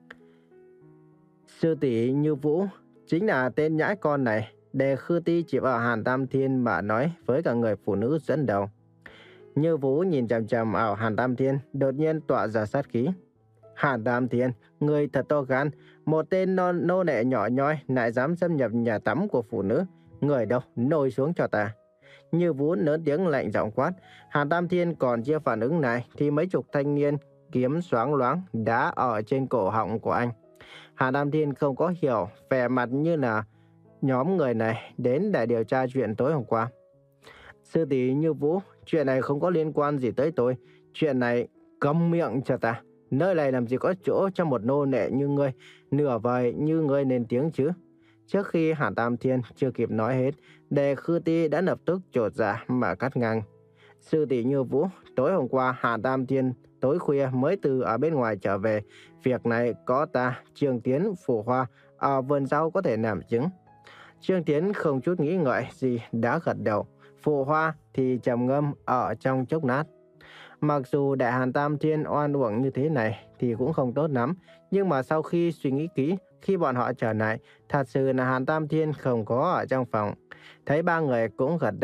Sư tỷ Như Vũ chính là tên nhãi con này. Đề Khư Ti chỉ vào Hàn Tam Thiên mà nói với cả người phụ nữ dẫn đầu. Như Vũ nhìn chằm chằm vào Hàn Tam Thiên, đột nhiên tỏa ra sát khí. Hàn Tam Thiên, người thật to gan, một tên nô, nô lệ nhỏ nhoi lại dám xâm nhập nhà tắm của phụ nữ. Người đâu, nôi xuống cho ta. Như Vũ lớn tiếng lạnh giọng quát. Hàn Tam Thiên còn chưa phản ứng lại thì mấy chục thanh niên kiếm xoáng loáng đá ở trên cổ họng của anh. Hàn Tam Thiên không có hiểu, vẻ mặt như là nhóm người này đến để điều tra chuyện tối hôm qua. Sư tỷ Như Vũ, chuyện này không có liên quan gì tới tôi. Chuyện này câm miệng cho ta. Nơi này làm gì có chỗ cho một nô lệ như ngươi, nửa vời như ngươi lên tiếng chứ. Trước khi Hàn Tam Thiên chưa kịp nói hết, Đề Khư Ti đã lập tức chột dạ mà cắt ngang. Sư tỷ Như Vũ, tối hôm qua Hàn Tam Thiên tối khuya mới từ ở bên ngoài trở về. Việc này có ta, Trương Tiến, Phù Hoa ở vườn rau có thể làm chứng. Trương Tiến không chút nghĩ ngợi gì đã gật đầu. Phù Hoa thì trầm ngâm ở trong chốc lát. Mặc dù đại Hàn Tam Thiên oan uổng như thế này thì cũng không tốt lắm, nhưng mà sau khi suy nghĩ kỹ, khi bọn họ trở lại, thật sự là Hàn Tam Thiên không có ở trong phòng. Thấy ba người cũng gật đầu,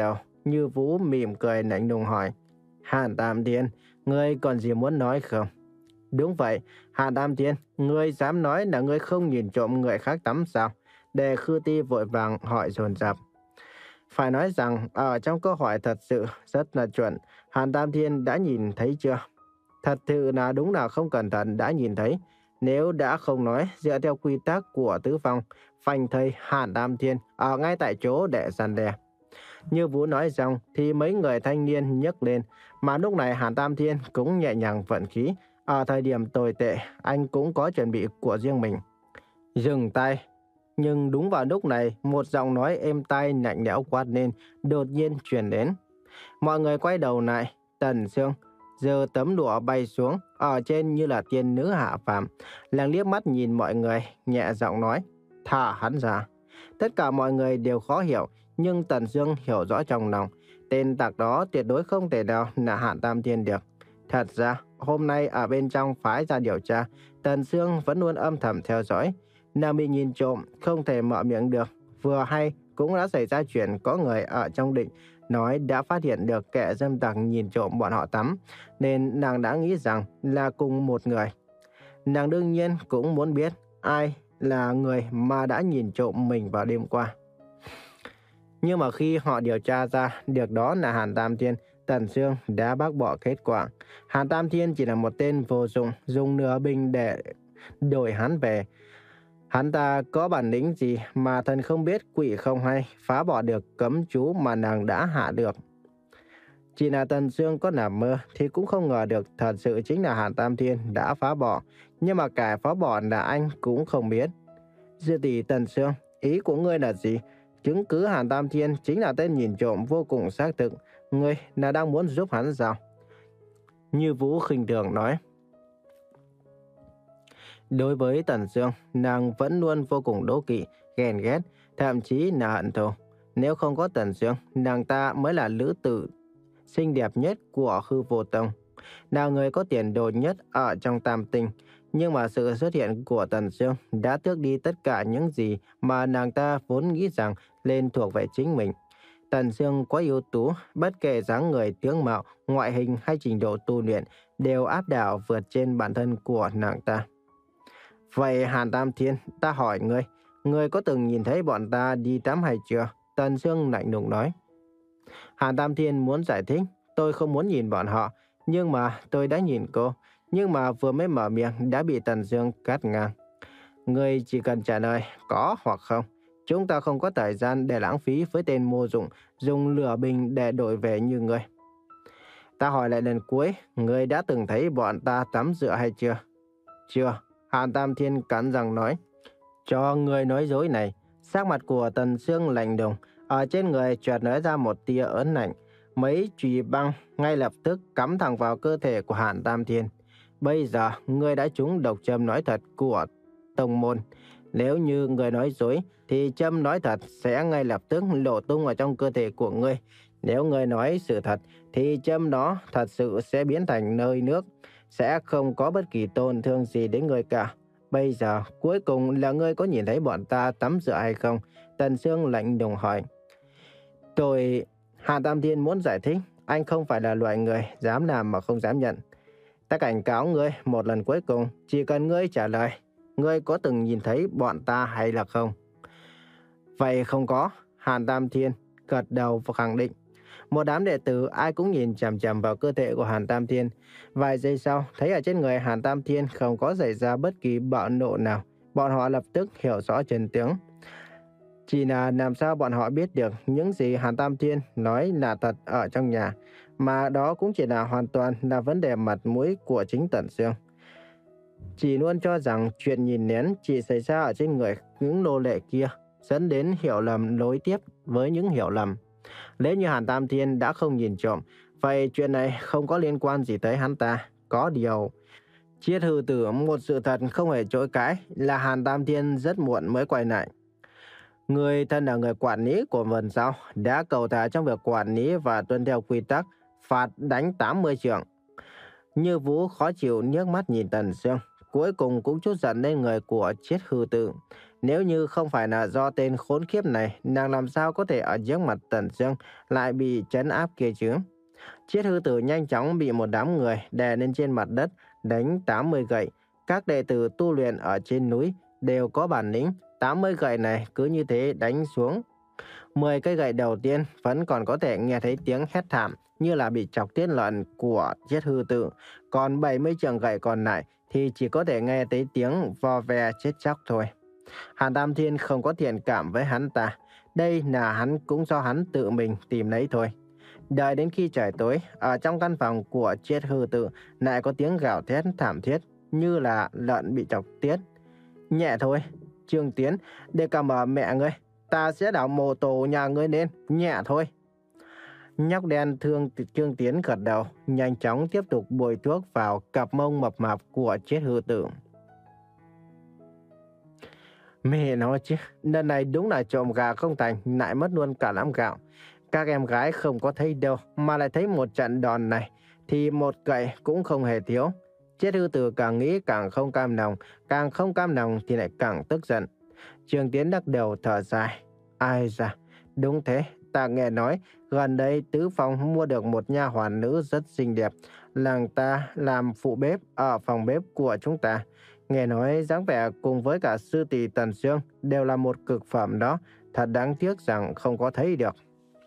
Như Vũ mỉm cười lạnh lùng hỏi. Hàn Tam Thiên, ngươi còn gì muốn nói không? Đúng vậy, Hàn Tam Thiên, ngươi dám nói là ngươi không nhìn trộm người khác tắm sao? Đề Khư Ti vội vàng hỏi dồn dập. Phải nói rằng ở trong câu hỏi thật sự rất là chuẩn. Hàn Tam Thiên đã nhìn thấy chưa? Thật sự là đúng là không cẩn thận đã nhìn thấy. Nếu đã không nói, dựa theo quy tắc của tứ phong, phanh thây Hàn Tam Thiên ở ngay tại chỗ để răn đe. Như Vũ nói xong thì mấy người thanh niên nhấc lên, mà lúc này Hàn Tam Thiên cũng nhẹ nhàng vận khí. Ở thời điểm tồi tệ, anh cũng có chuẩn bị của riêng mình. Dừng tay. Nhưng đúng vào lúc này, một giọng nói êm tai lạnh lẽo quát lên, đột nhiên truyền đến. Mọi người quay đầu lại, Tần Sương giơ tấm lụa bay xuống, ở trên như là tiên nữ hạ phàm. Nàng liếc mắt nhìn mọi người, nhẹ giọng nói, thả hắn ra. Tất cả mọi người đều khó hiểu, nhưng Tần Sương hiểu rõ trong lòng. Tên tặc đó tuyệt đối không thể nào là Hàn Tam Thiên được. Thật ra, hôm nay ở bên trong phái ra điều tra, Tần Sương vẫn luôn âm thầm theo dõi. Nàng bị nhìn trộm, không thể mở miệng được. Vừa hay, cũng đã xảy ra chuyện có người ở trong định nói đã phát hiện được kẻ dâm tặc nhìn trộm bọn họ tắm, nên nàng đã nghĩ rằng là cùng một người. Nàng đương nhiên cũng muốn biết ai là người mà đã nhìn trộm mình vào đêm qua. Nhưng mà khi họ điều tra ra được đó là Hàn Tam Thiên, Tần Sương đã bác bỏ kết quả. Hàn Tam Thiên chỉ là một tên vô dụng, dùng nửa binh để đổi hắn về. Hắn ta có bản lĩnh gì mà thần không biết quỷ không hay, phá bỏ được cấm chú mà nàng đã hạ được. Chỉ là Tần Sương có nằm mơ thì cũng không ngờ được thật sự chính là Hàn Tam Thiên đã phá bỏ. Nhưng mà cả phá bỏ là anh cũng không biết. Sư tỷ Tần Sương, ý của ngươi là gì? Chứng cứ Hàn Tam Thiên chính là tên nhìn trộm vô cùng xác thực. Ngươi là đang muốn giúp hắn sao? Như Vũ khinh thường nói. Đối với Tần Sương, nàng vẫn luôn vô cùng đố kỵ, ghen ghét, thậm chí là hận thù. Nếu không có Tần Sương, nàng ta mới là nữ tử xinh đẹp nhất của Hư Vô Tông, là người có tiền đồ nhất ở trong Tam Tinh. Nhưng mà sự xuất hiện của Tần Sương đã tước đi tất cả những gì mà nàng ta vốn nghĩ rằng nên thuộc về chính mình. Tần Sương quá ưu tú, bất kể dáng người, tướng mạo, ngoại hình hay trình độ tu luyện đều áp đảo vượt trên bản thân của nàng ta. Vậy Hàn Tam Thiên, ta hỏi ngươi, ngươi có từng nhìn thấy bọn ta đi tắm hay chưa? Tần Sương lạnh lùng nói. Hàn Tam Thiên muốn giải thích, tôi không muốn nhìn bọn họ, nhưng mà tôi đã nhìn cô. Nhưng mà vừa mới mở miệng đã bị Tần Sương cắt ngang. Ngươi chỉ cần trả lời có hoặc không. Chúng ta không có thời gian để lãng phí với tên vô dụng dùng lửa bình để đổi về như ngươi. Ta hỏi lại lần cuối, ngươi đã từng thấy bọn ta tắm rửa hay chưa? Chưa. Hàn Tam Thiên cắn răng nói. Cho ngươi nói dối này. Sắc mặt của Tần Sương lạnh lùng, ở trên người chợt nói ra một tia ớn lạnh. Mấy chùy băng ngay lập tức cắm thẳng vào cơ thể của Hàn Tam Thiên. Bây giờ ngươi đã trúng độc châm nói thật của tông môn. Nếu như ngươi nói dối thì châm nói thật sẽ ngay lập tức lộ tung ở trong cơ thể của ngươi. Nếu ngươi nói sự thật thì châm đó thật sự sẽ biến thành nơi nước, sẽ không có bất kỳ tổn thương gì đến ngươi cả. Bây giờ cuối cùng là ngươi có nhìn thấy bọn ta tắm rửa hay không? Tần Sương lạnh lùng hỏi. Tôi... Hàn Tam Thiên muốn giải thích, anh không phải là loại người dám làm mà không dám nhận. Ta cảnh cáo ngươi một lần cuối cùng, chỉ cần ngươi trả lời, ngươi có từng nhìn thấy bọn ta hay là không? Vậy không có. Hàn Tam Thiên gật đầu và khẳng định. Một đám đệ tử ai cũng nhìn chằm chằm vào cơ thể của Hàn Tam Thiên. Vài giây sau, thấy ở trên người Hàn Tam Thiên không có xảy ra bất kỳ bạo nộ nào. Bọn họ lập tức hiểu rõ chân tướng. Chỉ là làm sao bọn họ biết được những gì Hàn Tam Thiên nói là thật ở trong nhà, mà đó cũng chỉ là hoàn toàn là vấn đề mặt mũi của chính Tần Sương. Chỉ luôn cho rằng chuyện nhìn nén chỉ xảy ra ở trên người những nô lệ kia, dẫn đến hiểu lầm nối tiếp với những hiểu lầm. Nếu như Hàn Tam Thiên đã không nhìn trộm, vậy chuyện này không có liên quan gì tới hắn ta. Có điều, Triết Hư Tử một sự thật không hề chối cãi là Hàn Tam Thiên rất muộn mới quay lại. Người thân là người quản lý của vườn sau đã cầu thả trong việc quản lý và tuân theo quy tắc, phạt đánh tám mươi trượng. Như Vũ khó chịu nhếch mắt nhìn Tần Sương, cuối cùng cũng trút giận lên người của Triết Hư Tử. Nếu như không phải là do tên khốn kiếp này, nàng làm sao có thể ở trước mặt Tần Dương lại bị trấn áp kia chứ? Triết Hư Tử nhanh chóng bị một đám người đè lên trên mặt đất, đánh tám mươi gậy. Các đệ tử tu luyện ở trên núi đều có bản lĩnh, tám mươi gậy này cứ như thế đánh xuống. mười cây gậy đầu tiên vẫn còn có thể nghe thấy tiếng hét thảm như là bị chọc tiết lợn của Triết Hư Tử, còn bảy mươi trường gậy còn lại thì chỉ có thể nghe thấy tiếng vo ve chết chóc thôi. Hàn Tam Thiên không có thiện cảm với hắn ta, đây là hắn cũng do hắn tự mình tìm lấy thôi. Đợi đến khi trời tối, ở trong căn phòng của Triết Hư Tử lại có tiếng gào thét thảm thiết như là lợn bị chọc tiết. Nhẹ thôi, Trương Tiến, để cầm ở mẹ ngươi, ta sẽ đảo mồ tổ nhà ngươi lên, nhẹ thôi. Nhóc đen thương Trương Tiến gật đầu, nhanh chóng tiếp tục bôi thuốc vào cặp mông mập mạp của Triết Hư Tử. Mẹ nói chứ, lần này đúng là trộm gà không thành, lại mất luôn cả lắm gạo. Các em gái không có thấy đâu, mà lại thấy một trận đòn này, thì một gậy cũng không hề thiếu. Triết Hư Tử càng nghĩ càng không cam lòng, càng không cam lòng thì lại càng tức giận. Trương Tiến đắc đầu thở dài. Ai da, đúng thế, ta nghe nói gần đây Tứ Phong mua được một nha hoàn nữ rất xinh đẹp, làng ta làm phụ bếp ở phòng bếp của chúng ta. Nghe nói dáng vẻ cùng với cả sư tỷ Tần Dương đều là một cực phẩm đó, thật đáng tiếc rằng không có thấy được.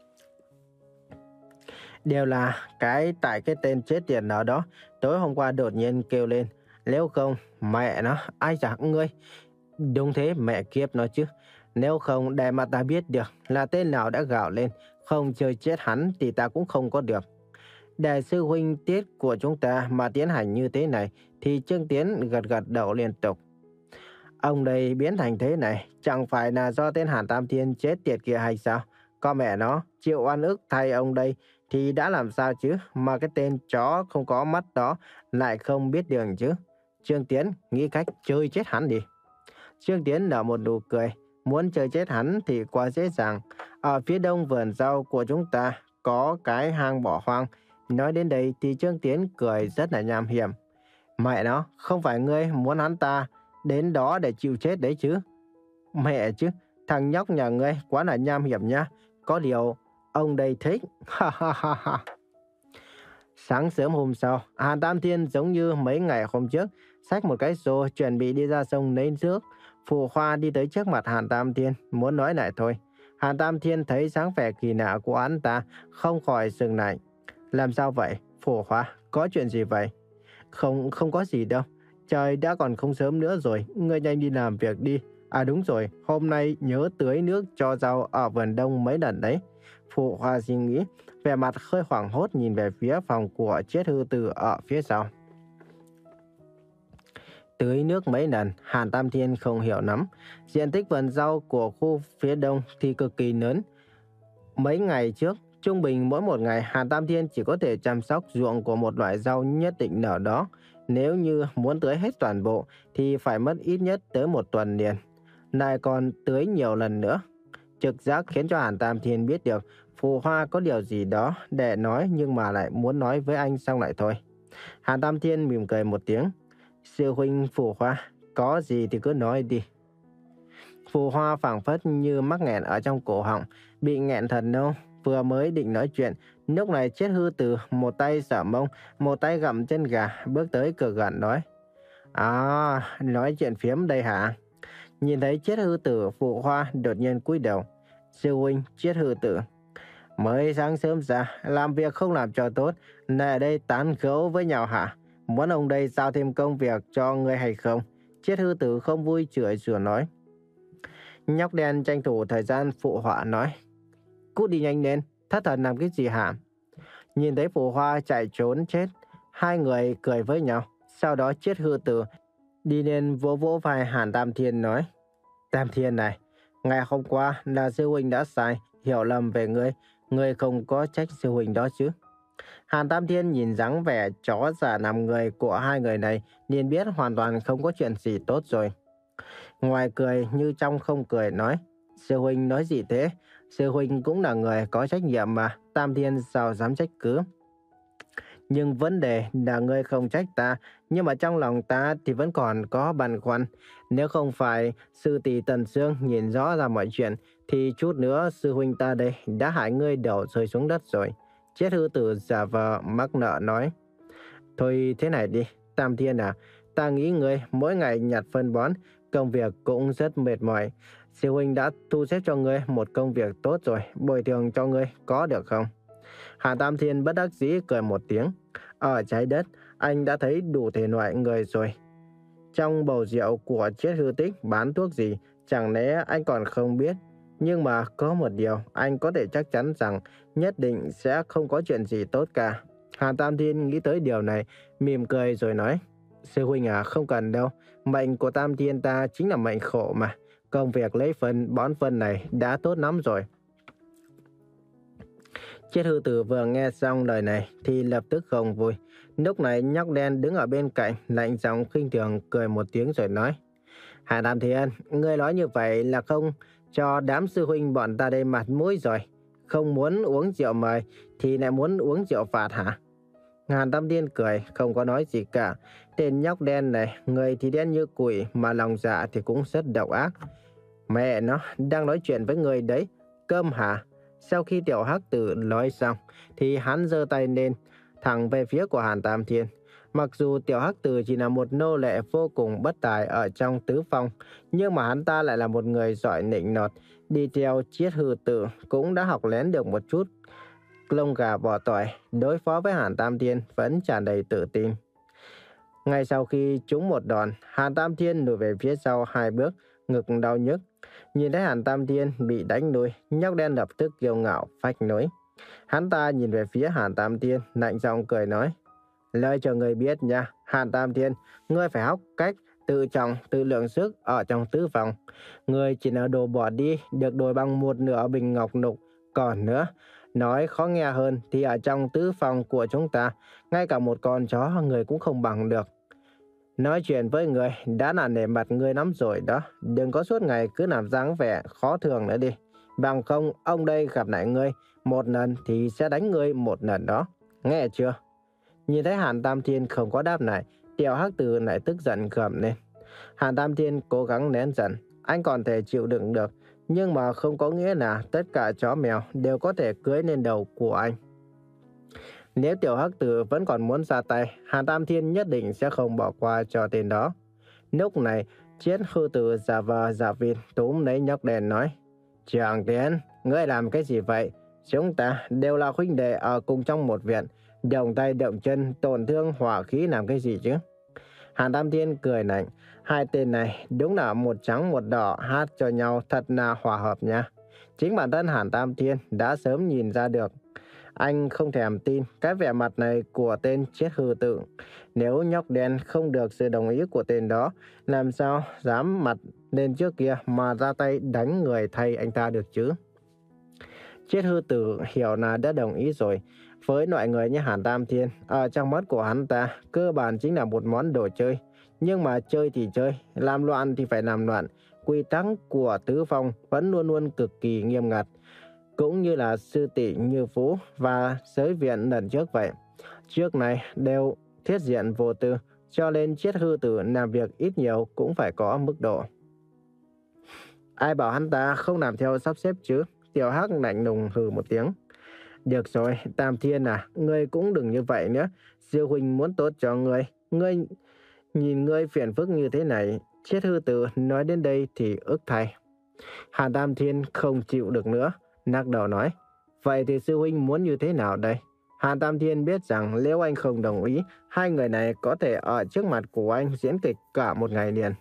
Đều là cái tại cái tên chết tiệt nào đó tối hôm qua đột nhiên kêu lên, nếu không mẹ nó, ai dả ngươi. Đúng thế, mẹ kiếp nói chứ, nếu không để mà ta biết được là tên nào đã gào lên, không chơi chết hắn thì ta cũng không có được. Để sư huynh tiết của chúng ta mà tiến hành như thế này thì Trương Tiến gật gật đầu liên tục. Ông đây biến thành thế này chẳng phải là do tên Hàn Tam Thiên chết tiệt kia hay sao? Con mẹ nó chịu oan ức thay ông đây thì đã làm sao chứ, mà cái tên chó không có mắt đó lại không biết đường chứ. Trương Tiến nghĩ cách chơi chết hắn đi. Trương Tiến nở một nụ cười, muốn chơi chết hắn thì quá dễ dàng. Ở phía đông vườn rau của chúng ta có cái hang bỏ hoang. Nói đến đây thì Trương Tiến cười rất là nham hiểm. Mẹ nó, không phải ngươi muốn hắn ta đến đó để chịu chết đấy chứ? Mẹ chứ, thằng nhóc nhà ngươi quá là nham hiểm nha. Có điều, ông đây thích. Sáng sớm hôm sau, Hàn Tam Thiên giống như mấy ngày hôm trước, xách một cái xô chuẩn bị đi ra sông lấy nước. Phù Hoa đi tới trước mặt Hàn Tam Thiên, muốn nói lại thôi. Hàn Tam Thiên thấy dáng vẻ kỳ lạ của hắn ta, không khỏi dừng lại. Làm sao vậy, Phù Hoa, có chuyện gì vậy? Không, không có gì đâu. Trời đã còn không sớm nữa rồi, ngươi nhanh đi làm việc đi. À đúng rồi, hôm nay nhớ tưới nước cho rau ở vườn đông mấy lần đấy. Phù Hoa suy nghĩ, vẻ mặt hơi hoảng hốt nhìn về phía phòng của Triết Hư Tử ở phía sau. Tưới nước mấy lần, Hàn Tam Thiên không hiểu lắm. Diện tích vườn rau của khu phía đông thì cực kỳ lớn. Mấy ngày trước, trung bình mỗi một ngày Hàn Tam Thiên chỉ có thể chăm sóc ruộng của một loại rau nhất định nào đó. Nếu như muốn tưới hết toàn bộ thì phải mất ít nhất tới một tuần liền. Lại còn tưới nhiều lần nữa. Trực giác khiến cho Hàn Tam Thiên biết được Phù Hoa có điều gì đó để nói nhưng mà lại muốn nói với anh xong lại thôi. Hàn Tam Thiên mỉm cười một tiếng. Sư huynh Phù Hoa, có gì thì cứ nói đi. Phù Hoa phảng phất như mắc nghẹn ở trong cổ họng, bị nghẹn thật lâu, vừa mới định nói chuyện, lúc này Triết Hư Tử một tay xả mông, một tay gặm chân gà, bước tới cửa gần nói. À, nói chuyện phiếm đây hả? Nhìn thấy Triết Hư Tử, Phù Hoa đột nhiên cúi đầu. Sư huynh Triết Hư Tử, mới sáng sớm ra, làm việc không làm cho tốt, lại ở đây tán gẫu với nhau hả? Muốn ông đây giao thêm công việc cho ngươi hay không? Triết Hư Tử không vui chửi rủa nói. Nhóc đen tranh thủ thời gian phụ họa nói. Cút đi nhanh lên, thất thần làm cái gì hả? Nhìn thấy Phù Hoa chạy trốn chết, hai người cười với nhau. Sau đó Triết Hư Tử đi lên vỗ vỗ vai Hàn Tam Thiên nói. Tam Thiên này, ngày hôm qua là sư huynh đã sai, hiểu lầm về ngươi. Ngươi không có trách sư huynh đó chứ? Hàn Tam Thiên nhìn dáng vẻ chó giả nằm người của hai người này, liền biết hoàn toàn không có chuyện gì tốt rồi. Ngoài cười như trong không cười nói. Sư huynh nói gì thế? Sư huynh cũng là người có trách nhiệm mà, Tam Thiên sao dám trách cứ? Nhưng vấn đề là ngươi không trách ta, nhưng mà trong lòng ta thì vẫn còn có băn khoăn. Nếu không phải sư tỷ Tần Sương nhìn rõ ra mọi chuyện, thì chút nữa sư huynh ta đây đã hại ngươi đổ rơi xuống đất rồi. Chết hư tử giả vờ mắc nợ nói. Thôi thế này đi, Tam Thiên à, ta nghĩ ngươi mỗi ngày nhặt phân bón, công việc cũng rất mệt mỏi. Sư huynh đã thu xếp cho ngươi một công việc tốt rồi, bồi thường cho ngươi có được không? Hà Tam Thiên bất đắc dĩ cười một tiếng. Ở trái đất, anh đã thấy đủ thể loại người rồi. Trong bầu rượu của Triết Hư Tích bán thuốc gì, chẳng lẽ anh còn không biết? Nhưng mà có một điều, anh có thể chắc chắn rằng nhất định sẽ không có chuyện gì tốt cả. Hà Tam Thiên nghĩ tới điều này, mỉm cười rồi nói. Sư huynh à, không cần đâu. Mệnh của Tam Thiên ta chính là mệnh khổ mà. Công việc lấy phân, bón phân này đã tốt lắm rồi. Triết Hư Tử vừa nghe xong lời này thì lập tức không vui. Lúc này nhóc đen đứng ở bên cạnh lạnh giọng khinh thường cười một tiếng rồi nói. Hà Tam Thiên, ngươi nói như vậy là không cho đám sư huynh bọn ta đây mặt mũi rồi. Không muốn uống rượu mời thì lại muốn uống rượu phạt hả? Hàn Tam Thiên cười, không có nói gì cả. Tên nhóc đen này, người thì đen như củi mà lòng dạ thì cũng rất độc ác. Mẹ nó, đang nói chuyện với người đấy. Cơm hả? Sau khi Tiểu Hắc Tử nói xong, thì hắn giơ tay lên, thẳng về phía của Hàn Tam Thiên. Mặc dù Tiểu Hắc Tử chỉ là một nô lệ vô cùng bất tài ở trong tứ phong, nhưng mà hắn ta lại là một người giỏi nịnh nọt, đi theo Triết Hư Tử cũng đã học lén được một chút lông gà vỏ tỏi, đối phó với Hàn Tam Thiên vẫn tràn đầy tự tin. Ngay sau khi trúng một đòn, Hàn Tam Thiên lùi về phía sau hai bước, ngực đau nhức. Nhìn thấy Hàn Tam Thiên bị đánh lùi, nhóc đen lập tức kiêu ngạo phách nối. Hắn ta nhìn về phía Hàn Tam Thiên, lạnh giọng cười nói: lời cho người biết nha, Hàn Tam Thiên, ngươi phải học cách tự trọng, tự lượng sức ở trong tứ phòng. Ngươi chỉ là đồ bỏ đi, được đổi bằng một nửa bình ngọc nục. Còn nữa, nói khó nghe hơn thì ở trong tứ phòng của chúng ta, ngay cả một con chó người cũng không bằng được. Nói chuyện với người đã là nể mặt người lắm rồi đó. Đừng có suốt ngày cứ làm dáng vẻ khó thường nữa đi. Bằng không ông đây gặp lại ngươi một lần thì sẽ đánh ngươi một lần đó. Nghe chưa? Nhìn thấy Hàn Tam Thiên không có đáp lại, Tiểu Hắc Tử lại tức giận gầm lên. Hàn Tam Thiên cố gắng nén giận. Anh còn thể chịu đựng được, nhưng mà không có nghĩa là tất cả chó mèo đều có thể cưỡi lên đầu của anh. Nếu Tiểu Hắc Tử vẫn còn muốn ra tay, Hàn Tam Thiên nhất định sẽ không bỏ qua cho tên đó. Lúc này, Triết Hư Tử giả vờ giả vịt túm lấy nhóc đèn nói: Trường Tiến, ngươi làm cái gì vậy? Chúng ta đều là huynh đệ ở cùng trong một viện, động tay động chân tổn thương hỏa khí làm cái gì chứ? Hàn Tam Thiên cười lạnh, hai tên này đúng là một trắng một đỏ hát cho nhau thật là hòa hợp nha. Chính bản thân Hàn Tam Thiên đã sớm nhìn ra được. Anh không thèm tin cái vẻ mặt này của tên Triết Hư Tử. Nếu nhóc đen không được sự đồng ý của tên đó, làm sao dám mặt lên trước kia mà ra tay đánh người thay anh ta được chứ? Triết Hư Tử hiểu là đã đồng ý rồi. Với loại người như Hàn Tam Thiên, ở trong mắt của hắn ta, cơ bản chính là một món đồ chơi. Nhưng mà chơi thì chơi, làm loạn thì phải làm loạn. Quy tắc của tứ phong vẫn luôn luôn cực kỳ nghiêm ngặt, cũng như là sư tỷ Như Phú và giới viện lần trước vậy. Trước này đều thiết diện vô tư, cho nên Triết Hư Tử làm việc ít nhiều cũng phải có mức độ. Ai bảo hắn ta không làm theo sắp xếp chứ? Tiểu Hắc lạnh lùng hừ một tiếng. Được rồi, Tam Thiên à, ngươi cũng đừng như vậy nữa. Sư huynh muốn tốt cho ngươi. Ngươi nhìn ngươi phiền phức như thế này. Triết Hư Tử nói đến đây thì ức thay. Hàn Tam Thiên không chịu được nữa, lắc đầu nói: vậy thì sư huynh muốn như thế nào đây? Hàn Tam Thiên biết rằng nếu anh không đồng ý, hai người này có thể ở trước mặt của anh diễn kịch cả một ngày liền.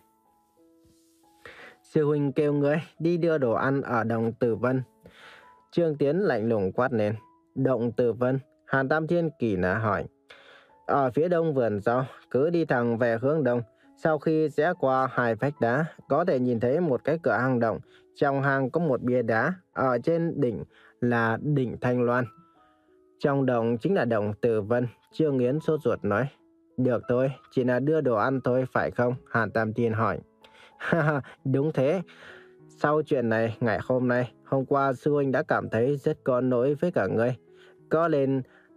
Sư huynh kêu ngươi đi đưa đồ ăn ở Đồng Tử Vân. Trương Tiến lạnh lùng quát lên. Động Tử Vân? Hàn Tam Thiên kỳ lạ hỏi. Ở phía đông vườn rau, cứ đi thẳng về hướng đông. Sau khi rẽ qua hai vách đá, có thể nhìn thấy một cái cửa hang động. Trong hang có một bia đá, ở trên đỉnh là đỉnh Thanh Loan. Trong động chính là Động Tử Vân. Trương Yến sốt ruột nói. Được thôi, chỉ là đưa đồ ăn thôi phải không? Hàn Tam Thiên hỏi. Ha đúng thế. Sau chuyện này, ngày hôm nay, hôm qua sư huynh đã cảm thấy rất có lỗi với cả ngươi. Có nên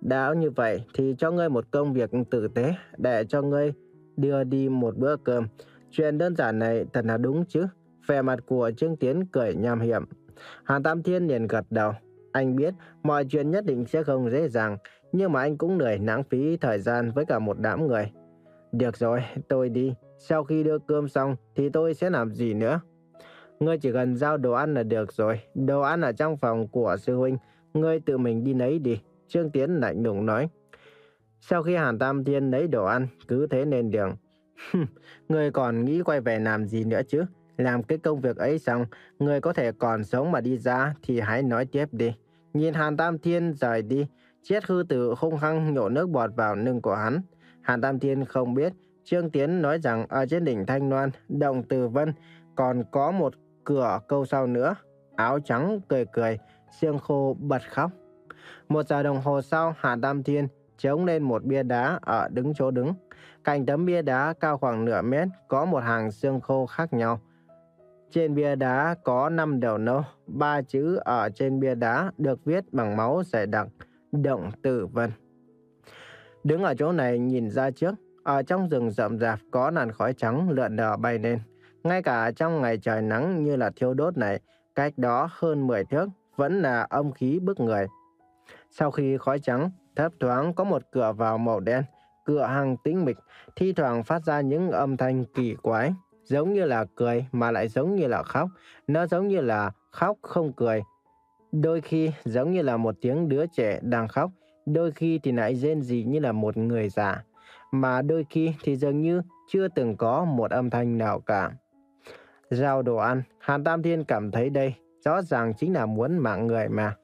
Đã như vậy thì cho ngươi một công việc tử tế để cho ngươi đưa đi một bữa cơm. Chuyện đơn giản này thật là đúng chứ? Vẻ mặt của Trương Tiến cười nham hiểm. Hàn Tam Thiên liền gật đầu. Anh biết mọi chuyện nhất định sẽ không dễ dàng, nhưng mà anh cũng lười lãng phí thời gian với cả một đám người. Được rồi, tôi đi. Sau khi đưa cơm xong thì tôi sẽ làm gì nữa? Ngươi chỉ cần giao đồ ăn là được rồi. Đồ ăn ở trong phòng của sư huynh, ngươi tự mình đi lấy đi. Trương Tiến lạnh lùng nói. Sau khi Hàn Tam Thiên lấy đồ ăn, cứ thế lên đường. Ngươi còn nghĩ quay về làm gì nữa chứ? Làm cái công việc ấy xong, ngươi có thể còn sống mà đi ra thì hãy nói tiếp đi. Nhìn Hàn Tam Thiên rời đi, Chiết Hư Tử hung hăng nhổ nước bọt vào lưng của hắn. Hàn Tam Thiên không biết, Trương Tiến nói rằng ở trên đỉnh Thanh Loan, động Từ Vân còn có một cửa câu sau nữa. Áo trắng cười cười, xương khô bật khóc. Một giờ đồng hồ sau, Hàn Tam Thiên chống lên một bia đá ở đứng chỗ đứng. Cạnh tấm bia đá cao khoảng nửa mét có một hàng xương khô khác nhau. Trên bia đá có năm đầu nâu, ba chữ ở trên bia đá được viết bằng máu dày đặc, động Tử Vân. Đứng ở chỗ này nhìn ra trước, ở trong rừng rậm rạp có làn khói trắng lượn lờ bay lên. Ngay cả trong ngày trời nắng như là thiêu đốt này, cách đó hơn mười thước vẫn là âm khí bức người. Sau khi khói trắng, thấp thoáng có một cửa vào màu đen, cửa hàng tĩnh mịch, thi thoảng phát ra những âm thanh kỳ quái, giống như là cười mà lại giống như là khóc. Nó giống như là khóc không cười. Đôi khi giống như là một tiếng đứa trẻ đang khóc, đôi khi thì lại rên rỉ như là một người già, mà đôi khi thì dường như chưa từng có một âm thanh nào cả. Giao đồ ăn, Hàn Tam Thiên cảm thấy đây rõ ràng chính là muốn mạng người mà.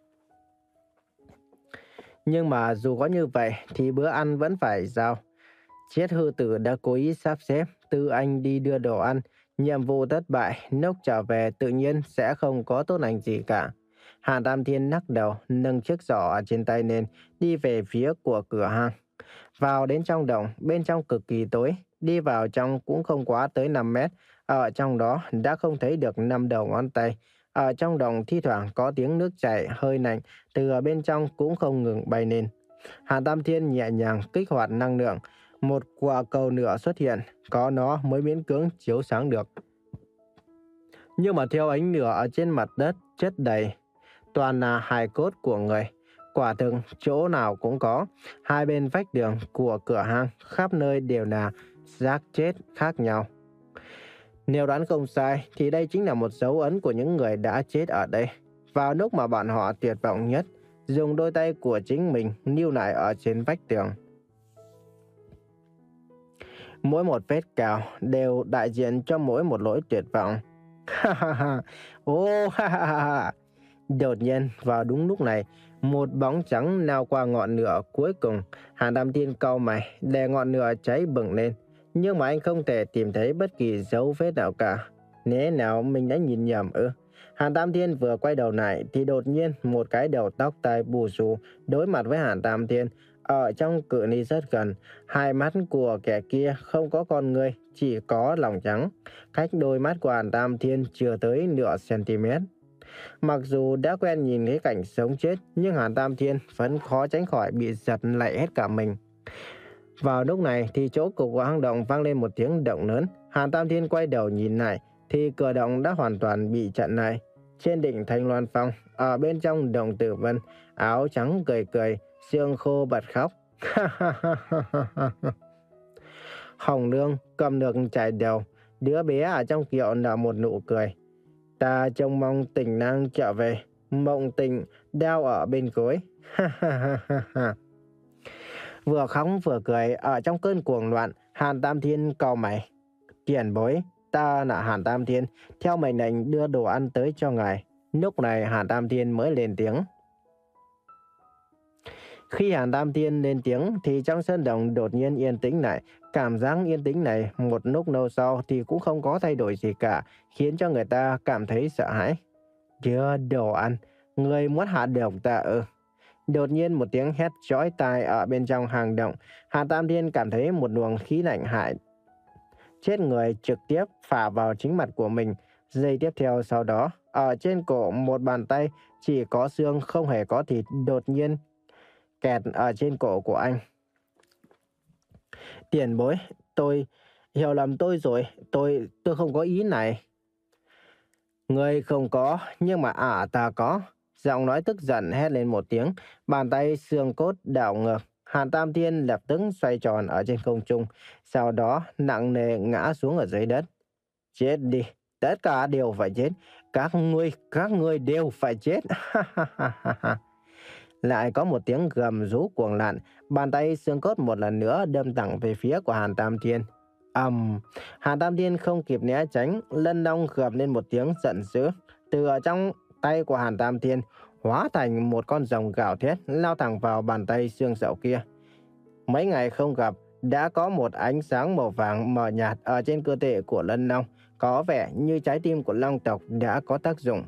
Nhưng mà dù có như vậy thì bữa ăn vẫn phải giao. Chiết Hư Tử đã cố ý sắp xếp Tư Anh đi đưa đồ ăn. Nhiệm vụ thất bại, lúc trở về tự nhiên sẽ không có tốt lành gì cả. Hàn Tam Thiên lắc đầu, nâng chiếc giỏ ở trên tay lên, đi về phía của cửa hàng. Vào đến trong động, bên trong cực kỳ tối. Đi vào trong cũng không quá tới năm mét. Ở trong đó đã không thấy được năm đầu ngón tay. Ở trong động thi thoảng có tiếng nước chảy hơi lạnh từ ở bên trong cũng không ngừng bay lên. Hàn Tam Thiên nhẹ nhàng kích hoạt năng lượng. Một quả cầu lửa xuất hiện, có nó mới miễn cưỡng chiếu sáng được. Nhưng mà theo ánh lửa ở trên mặt đất chất đầy, toàn là hài cốt của người. Quả thực chỗ nào cũng có. Hai bên vách đường của cửa hàng khắp nơi đều là xác chết khác nhau. Nếu đoán không sai thì đây chính là một dấu ấn của những người đã chết ở đây. Vào lúc mà bọn họ tuyệt vọng nhất, dùng đôi tay của chính mình níu lại ở trên vách tường. Mỗi một vết cào đều đại diện cho mỗi một lỗi tuyệt vọng. Ha ha ha, ô ha ha ha. Đột nhiên vào đúng lúc này, một bóng trắng lao qua ngọn lửa cuối cùng. Hàn Tam Thiên cau mày để ngọn lửa cháy bừng lên, nhưng mà anh không thể tìm thấy bất kỳ dấu vết nào cả. Lẽ nào mình đã nhìn nhầm ư? Hàn Tam Thiên vừa quay đầu lại thì đột nhiên một cái đầu tóc tai bù xù đối mặt với Hàn Tam Thiên. Ở trong cự ly rất gần, hai mắt của kẻ kia không có con ngươi, chỉ có lòng trắng. Cách đôi mắt của Hàn Tam Thiên chưa tới nửa cm. Mặc dù đã quen nhìn thấy cảnh sống chết, nhưng Hàn Tam Thiên vẫn khó tránh khỏi bị giật lạy hết cả mình. Vào lúc này thì chỗ của hang động vang lên một tiếng động lớn. Hàn Tam Thiên quay đầu nhìn lại thì cửa động đã hoàn toàn bị chặn lại. Trên đỉnh Thanh Loan Phong, ở bên trong động Tử Vân, áo trắng cười cười, xương khô bật khóc. Hồng Nương cầm được chải đầu, đứa bé ở trong kiệu nở một nụ cười. Ta trông mong tình nang trở về, mộng tình đeo ở bên gối. Vừa khóc vừa cười ở trong cơn cuồng loạn, Hàn Tam Thiên cau mày. Tiền bối, ta là Hàn Tam Thiên, theo mệnh lệnh đưa đồ ăn tới cho ngài. Lúc này Hàn Tam Thiên mới lên tiếng. Khi Hàn Tam Thiên lên tiếng thì trong sân động đột nhiên yên tĩnh lại. Cảm giác yên tĩnh này một lúc lâu sau thì cũng không có thay đổi gì cả, khiến cho người ta cảm thấy sợ hãi. Đưa đồ ăn, người muốn hạ độc ta ư? Đột nhiên một tiếng hét chói tai ở bên trong hang động. Hàn Tam Thiên cảm thấy một luồng khí lạnh hại chết người trực tiếp phả vào chính mặt của mình. Giây tiếp theo sau đó, ở trên cổ một bàn tay chỉ có xương không hề có thịt đột nhiên kẹt ở trên cổ của anh. Tiền bối, tôi hiểu lầm tôi rồi, tôi tôi không có ý này. Người không có, nhưng mà ả ta có. Giọng nói tức giận hét lên một tiếng, bàn tay xương cốt đảo ngược. Hàn Tam Thiên lập tức xoay tròn ở trên không trung, sau đó nặng nề ngã xuống ở dưới đất. Chết đi, tất cả đều phải chết, các ngươi, các ngươi đều phải chết. Lại có một tiếng gầm rú cuồng loạn, bàn tay xương cốt một lần nữa đâm thẳng về phía của Hàn Tam Thiên. ầm, um, Hàn Tam Thiên không kịp né tránh, Lân Long gầm lên một tiếng giận dữ, từ ở trong tay của Hàn Tam Thiên hóa thành một con rồng gào thét lao thẳng vào bàn tay xương sậu kia. Mấy ngày không gặp, đã có một ánh sáng màu vàng mờ nhạt ở trên cơ thể của Lân Long, có vẻ như trái tim của Long tộc đã có tác dụng.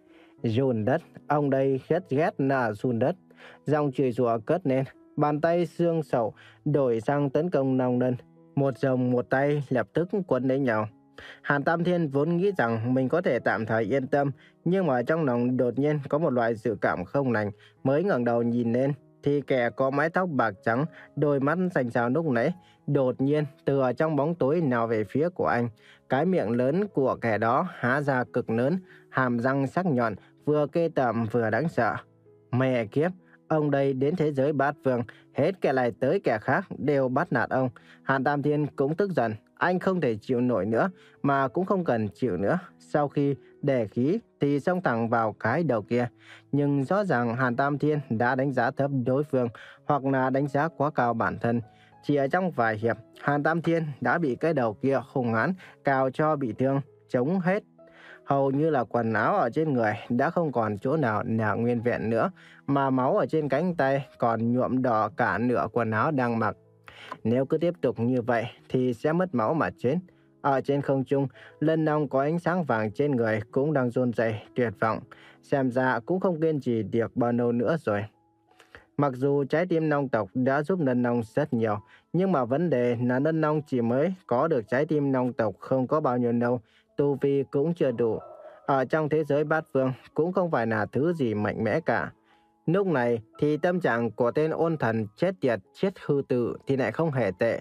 Run đất, ông đây rất ghét là run đất. Dòng chửi rủa cất lên, bàn tay xương sậu đổi sang tấn công Long Lân. Một rồng một tay lập tức quấn lấy nhau. Hàn Tam Thiên vốn nghĩ rằng mình có thể tạm thời yên tâm, nhưng mà trong lòng đột nhiên có một loại dự cảm không lành. Mới ngẩng đầu nhìn lên thì kẻ có mái tóc bạc trắng, đôi mắt xanh xao lúc nãy đột nhiên từ ở trong bóng tối nào về phía của anh. Cái miệng lớn của kẻ đó há ra cực lớn, hàm răng sắc nhọn, vừa ghê tởm vừa đáng sợ. Mẹ kiếp, ông đây đến thế giới bát vương, hết kẻ này tới kẻ khác đều bắt nạt ông. Hàn Tam Thiên cũng tức giận, anh không thể chịu nổi nữa, mà cũng không cần chịu nữa. Sau khi đề khí thì xông thẳng vào cái đầu kia. Nhưng rõ ràng Hàn Tam Thiên đã đánh giá thấp đối phương, hoặc là đánh giá quá cao bản thân. Chỉ ở trong vài hiệp, Hàn Tam Thiên đã bị cái đầu kia hung hãn cào cho bị thương, chống hết. Hầu như là quần áo ở trên người đã không còn chỗ nào là nguyên vẹn nữa, mà máu ở trên cánh tay còn nhuộm đỏ cả nửa quần áo đang mặc. Nếu cứ tiếp tục như vậy thì sẽ mất máu mà chết. Ở trên không trung, Lân Long có ánh sáng vàng trên người cũng đang run rẩy tuyệt vọng. Xem ra cũng không kiên trì được bao lâu nữa rồi. Mặc dù trái tim Long tộc đã giúp Lân Long rất nhiều, nhưng mà vấn đề là Lân Long chỉ mới có được trái tim Long tộc không có bao nhiêu lâu, tu vi cũng chưa đủ. Ở trong thế giới bát vương cũng không phải là thứ gì mạnh mẽ cả. Lúc này thì tâm trạng của tên ôn thần chết tiệt chết hư tự thì lại không hề tệ.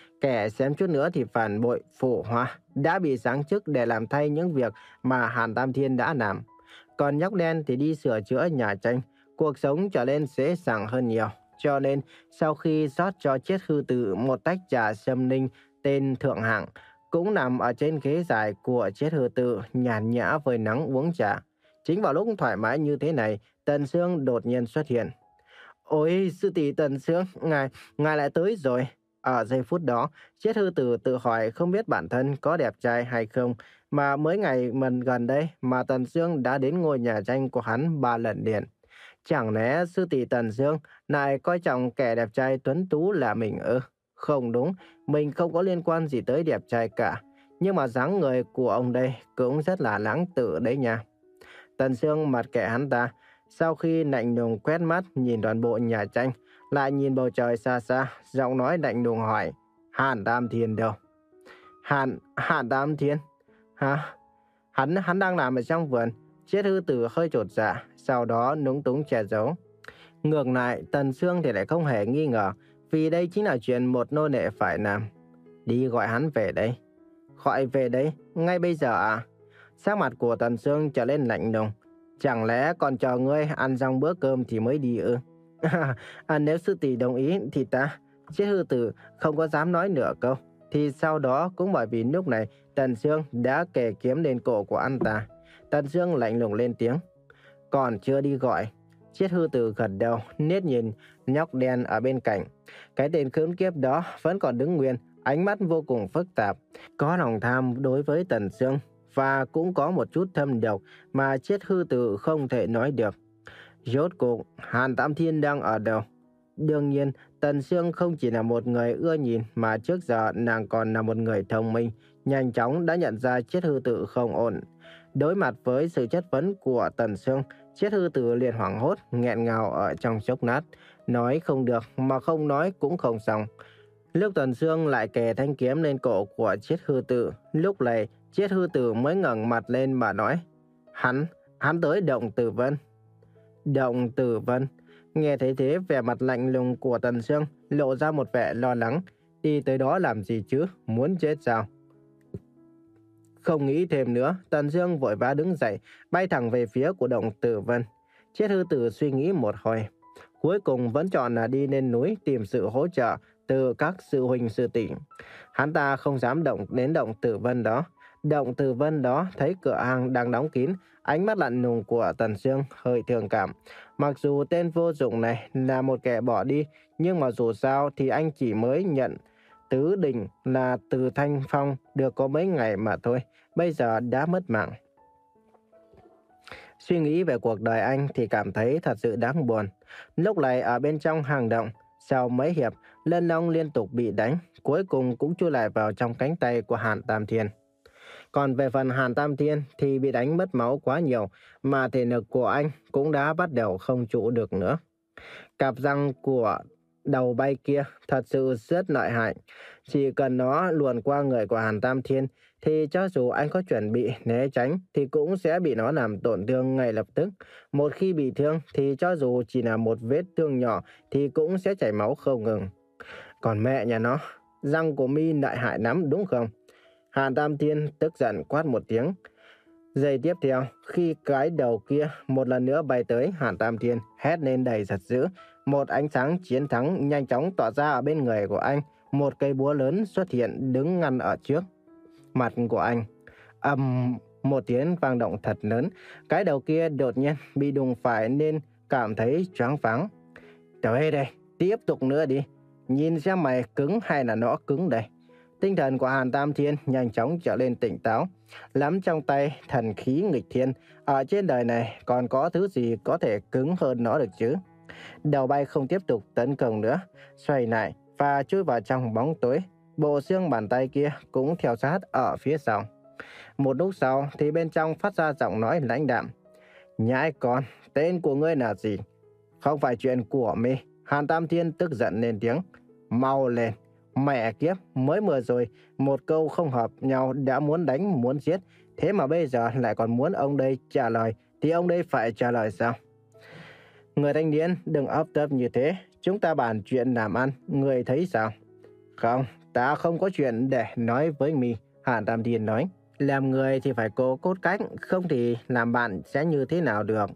Kẻ xém chút nữa thì phản bội phụ hoa đã bị giáng chức để làm thay những việc mà Hàn Tam Thiên đã làm. Còn nhóc đen thì đi sửa chữa nhà tranh, cuộc sống trở nên dễ dàng hơn nhiều. Cho nên sau khi rót cho chết hư tự một tách trà sâm ninh tên thượng hạng, cũng nằm ở trên ghế dài của chết hư tự nhàn nhã với nắng uống trà. Chính vào lúc thoải mái như thế này, Tần Sương đột nhiên xuất hiện. Ôi, sư tỷ Tần Sương, ngài, ngài lại tới rồi. Ở giây phút đó, chết hư tử tự hỏi không biết bản thân có đẹp trai hay không, mà mấy ngày mình gần đây mà Tần Sương đã đến ngôi nhà tranh của hắn ba lần liền. Chẳng lẽ sư tỷ Tần Sương lại coi trọng kẻ đẹp trai tuấn tú là mình ư? Không đúng, mình không có liên quan gì tới đẹp trai cả. Nhưng mà dáng người của ông đây cũng rất là lãng tử đấy nha. Tần Sương mặt kệ hắn ta, sau khi lạnh lùng quét mắt nhìn toàn bộ nhà tranh, lại nhìn bầu trời xa xa, giọng nói lạnh lùng hỏi, Hàn Tam Thiên đâu? Hàn, Hàn Tam Thiên? Hả? Hắn, hắn đang làm ở trong vườn. Chết hư tử hơi chột dạ, sau đó núng túng che giấu. Ngược lại, Tần Sương thì lại không hề nghi ngờ, vì đây chính là chuyện một nô lệ phải làm. Đi gọi hắn về đây. Gọi về đây? Ngay bây giờ à? Sắc mặt của Tần Sương trở lên lạnh lùng. Chẳng lẽ còn chờ ngươi ăn xong bữa cơm thì mới đi ư? À, nếu sư tỷ đồng ý thì ta, chết hư tử không có dám nói nửa câu. Thì sau đó cũng bởi vì lúc này Tần Sương đã kề kiếm lên cổ của anh ta. Tần Sương lạnh lùng lên tiếng. Còn chưa đi gọi. Chết hư tử gật đầu, nết nhìn nhóc đen ở bên cạnh. Cái tên khốn kiếp đó vẫn còn đứng nguyên, ánh mắt vô cùng phức tạp. Có lòng tham đối với Tần Sương, và cũng có một chút thâm độc mà chết hư tử không thể nói được. Rốt cuộc, Hàn Tam Thiên đang ở đâu? Đương nhiên, Tần Sương không chỉ là một người ưa nhìn mà trước giờ nàng còn là một người thông minh, nhanh chóng đã nhận ra chết hư tử không ổn. Đối mặt với sự chất vấn của Tần Sương, chết hư tử liền hoảng hốt, nghẹn ngào ở trong chốc lát. Nói không được mà không nói cũng không xong. Lúc Tần Sương lại kề thanh kiếm lên cổ của chết hư tử, lúc này chết hư tử mới ngẩng mặt lên mà nói, Hắn, hắn tới Động Tử Vân. Động Tử Vân. Nghe thấy thế, vẻ mặt lạnh lùng của Tần Sương lộ ra một vẻ lo lắng. Đi tới đó làm gì chứ, muốn chết sao? Không nghĩ thêm nữa, Tần Dương vội vã đứng dậy, bay thẳng về phía của động Tử Vân. Triết Hư Tử suy nghĩ một hồi, cuối cùng vẫn chọn là đi lên núi tìm sự hỗ trợ từ các sư huynh sư tỷ. Hắn ta không dám động đến động Tử Vân đó. Động Tử Vân đó thấy cửa hàng đang đóng kín, ánh mắt lạnh lùng của Tần Dương hơi thương cảm. Mặc dù tên vô dụng này là một kẻ bỏ đi, nhưng mà dù sao thì anh chỉ mới nhận tứ đỉnh là từ Thanh Phong được có mấy ngày mà thôi, bây giờ đã mất mạng. Suy nghĩ về cuộc đời anh thì cảm thấy thật sự đáng buồn. Lúc này ở bên trong hang động, sau mấy hiệp, Lân Long liên tục bị đánh, cuối cùng cũng chui lại vào trong cánh tay của Hàn Tam Thiên. Còn về phần Hàn Tam Thiên thì bị đánh mất máu quá nhiều, mà thể lực của anh cũng đã bắt đầu không trụ được nữa. Cặp răng của đầu bay kia thật sự rất lợi hại. Chỉ cần nó luồn qua người của Hàn Tam Thiên thì cho dù anh có chuẩn bị né tránh thì cũng sẽ bị nó làm tổn thương ngay lập tức. Một khi bị thương thì cho dù chỉ là một vết thương nhỏ thì cũng sẽ chảy máu không ngừng. Còn mẹ nhà nó, răng của mi lợi hại lắm đúng không? Hàn Tam Thiên tức giận quát một tiếng. Giây tiếp theo, khi cái đầu kia một lần nữa bay tới, Hàn Tam Thiên hét lên đầy giận dữ. Một ánh sáng chiến thắng nhanh chóng tỏa ra ở bên người của anh. Một cây búa lớn xuất hiện đứng ngăn ở trước mặt của anh. Ầm, um, một tiếng vang động thật lớn. Cái đầu kia đột nhiên bị đụng phải nên cảm thấy choáng váng. Tới đây, tiếp tục nữa đi. Nhìn xem mày cứng hay là nó cứng đây. Tinh thần của Hàn Tam Thiên nhanh chóng trở lên tỉnh táo, nắm trong tay thần khí nghịch thiên. Ở trên đời này còn có thứ gì có thể cứng hơn nó được chứ? Đầu bay không tiếp tục tấn công nữa, xoay lại và chui vào trong bóng tối. Bộ xương bàn tay kia cũng theo sát ở phía sau. Một lúc sau thì bên trong phát ra giọng nói lãnh đạm. Nhãi con, tên của ngươi là gì? Không phải chuyện của mi. Hàn Tam Thiên tức giận lên tiếng. Mau lên. Mẹ kiếp, mới vừa rồi một câu không hợp nhau đã muốn đánh muốn giết. Thế mà bây giờ lại còn muốn ông đây trả lời. Thì ông đây phải trả lời sao? Người thanh niên đừng ấp tấp như thế. Chúng ta bàn chuyện làm ăn. Người thấy sao? Không, ta không có chuyện để nói với mi. Hàn Tam Thiên nói. Làm người thì phải cố cốt cách. Không thì làm bạn sẽ như thế nào được?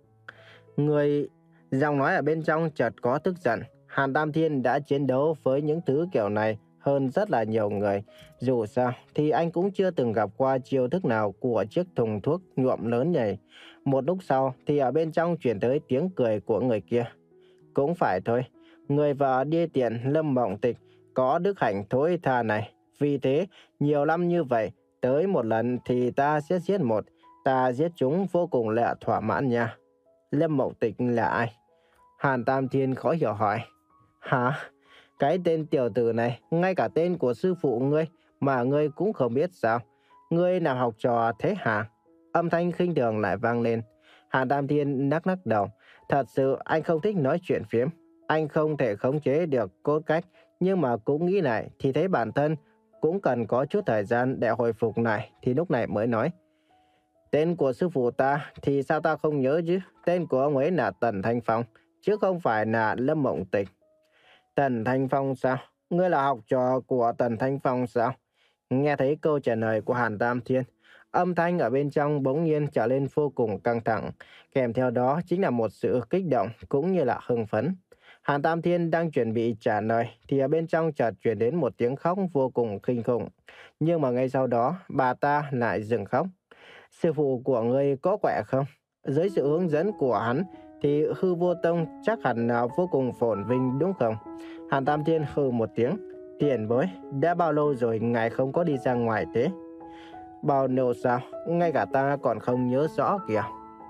Người giọng nói ở bên trong chợt có tức giận. Hàn Tam Thiên đã chiến đấu với những thứ kiểu này hơn rất là nhiều người. Dù sao thì anh cũng chưa từng gặp qua chiêu thức nào của chiếc thùng thuốc nhuộm lớn này. Một lúc sau thì ở bên trong chuyển tới tiếng cười của người kia. Cũng phải thôi, người vợ đê tiện Lâm Mộng Tịch có đức hạnh thối tha này. Vì thế nhiều năm như vậy, tới một lần thì ta sẽ giết một. Ta giết chúng vô cùng là thỏa mãn nha. Lâm Mộng Tịch là ai? Hàn Tam Thiên khó hiểu hỏi. Hả? Cái tên tiểu tử này, ngay cả tên của sư phụ ngươi mà ngươi cũng không biết sao? Ngươi làm học trò thế hả? Âm thanh khinh thường lại vang lên. Hàn Tam Thiên lắc lắc đầu. Thật sự anh không thích nói chuyện phiếm. Anh không thể khống chế được cốt cách. Nhưng mà cũng nghĩ lại thì thấy bản thân cũng cần có chút thời gian để hồi phục lại. Thì lúc này mới nói. Tên của sư phụ ta thì sao ta không nhớ chứ? Tên của ông ấy là Tần Thanh Phong, chứ không phải là Lâm Mộng Tịch. Tần Thanh Phong sao? Ngươi là học trò của Tần Thanh Phong sao? Nghe thấy câu trả lời của Hàn Tam Thiên, âm thanh ở bên trong bỗng nhiên trở lên vô cùng căng thẳng. Kèm theo đó chính là một sự kích động cũng như là hưng phấn. Hàn Tam Thiên đang chuẩn bị trả lời thì ở bên trong chợt truyền đến một tiếng khóc vô cùng kinh khủng. Nhưng mà ngay sau đó bà ta lại dừng khóc. Sư phụ của ngươi có khỏe không? Dưới sự hướng dẫn của hắn thì Hư Vô Tông chắc hẳn là vô cùng phồn vinh đúng không? Hàn Tam Thiên hừ một tiếng. Tiền bối, đã bao lâu rồi ngài không có đi ra ngoài thế? Bao lâu sao? Ngay cả ta còn không nhớ rõ kìa.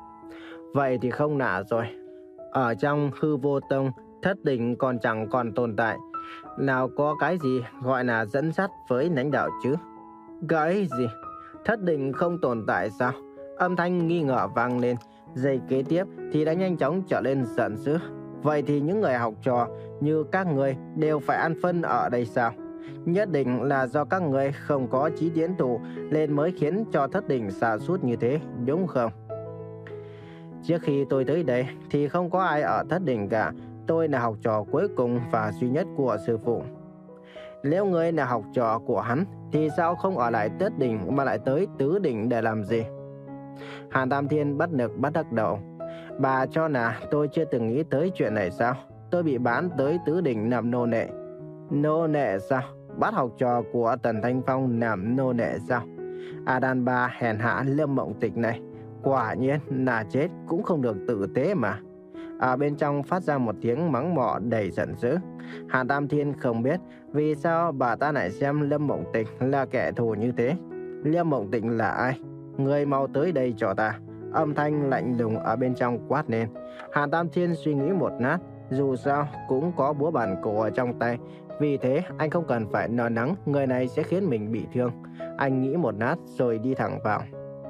Vậy thì không lạ rồi. Ở trong Hư Vô Tông, thất đỉnh còn chẳng còn tồn tại. Nào có cái gì gọi là dẫn dắt với lãnh đạo chứ? Cái gì? Thất đỉnh không tồn tại sao? Âm thanh nghi ngờ vang lên. Giây kế tiếp thì đã nhanh chóng trở lên giận dữ. Vậy thì những người học trò như các người đều phải ăn phân ở đây sao? Nhất định là do các người không có chí tiến thủ nên mới khiến cho thất đỉnh sa sút như thế, đúng không? Trước khi tôi tới đây thì không có ai ở thất đỉnh cả. Tôi là học trò cuối cùng và duy nhất của sư phụ. Nếu ngươi là học trò của hắn thì sao không ở lại thất đỉnh mà lại tới tứ đỉnh để làm gì? Hàn Tam Thiên bất lực bắt đắc đầu. Bà cho là tôi chưa từng nghĩ tới chuyện này sao? Tôi bị bán tới tứ đỉnh làm nô nệ. Nô nệ sao? Bắt học trò của Tần Thanh Phong làm nô nệ sao? A đàn bà hèn hạ Lâm Mộng Tịch này, quả nhiên là chết cũng không được tử tế mà. Ở bên trong phát ra một tiếng mắng mỏ đầy giận dữ. Hàn Tam Thiên không biết vì sao bà ta lại xem Lâm Mộng Tịch là kẻ thù như thế. Lâm Mộng Tịch là ai? Người mau tới đây cho ta. Âm thanh lạnh lùng ở bên trong quát lên. Hàn Tam Thiên suy nghĩ một lát, dù sao cũng có búa bản cổ ở trong tay, vì thế anh không cần phải lo lắng người này sẽ khiến mình bị thương. Anh nghĩ một lát rồi đi thẳng vào.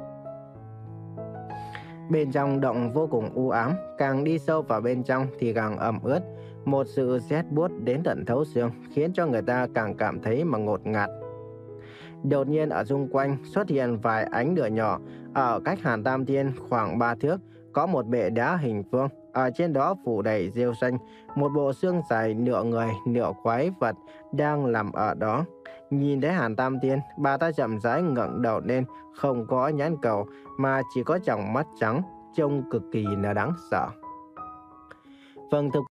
Bên trong động vô cùng u ám, càng đi sâu vào bên trong thì càng ẩm ướt. Một sự rét buốt đến tận thấu xương khiến cho người ta càng cảm thấy mà ngột ngạt. Đột nhiên ở xung quanh xuất hiện vài ánh lửa nhỏ. Ở cách Hàn Tam Thiên khoảng ba thước có một bệ đá hình vuông, ở trên đó phủ đầy rêu xanh. Một bộ xương dài nửa người nửa quái vật đang nằm ở đó. Nhìn thấy Hàn Tam Thiên, bà ta chậm rãi ngẩng đầu lên, không có nhãn cầu mà chỉ có tròng mắt trắng, trông cực kỳ là đáng sợ. Vâng, thưa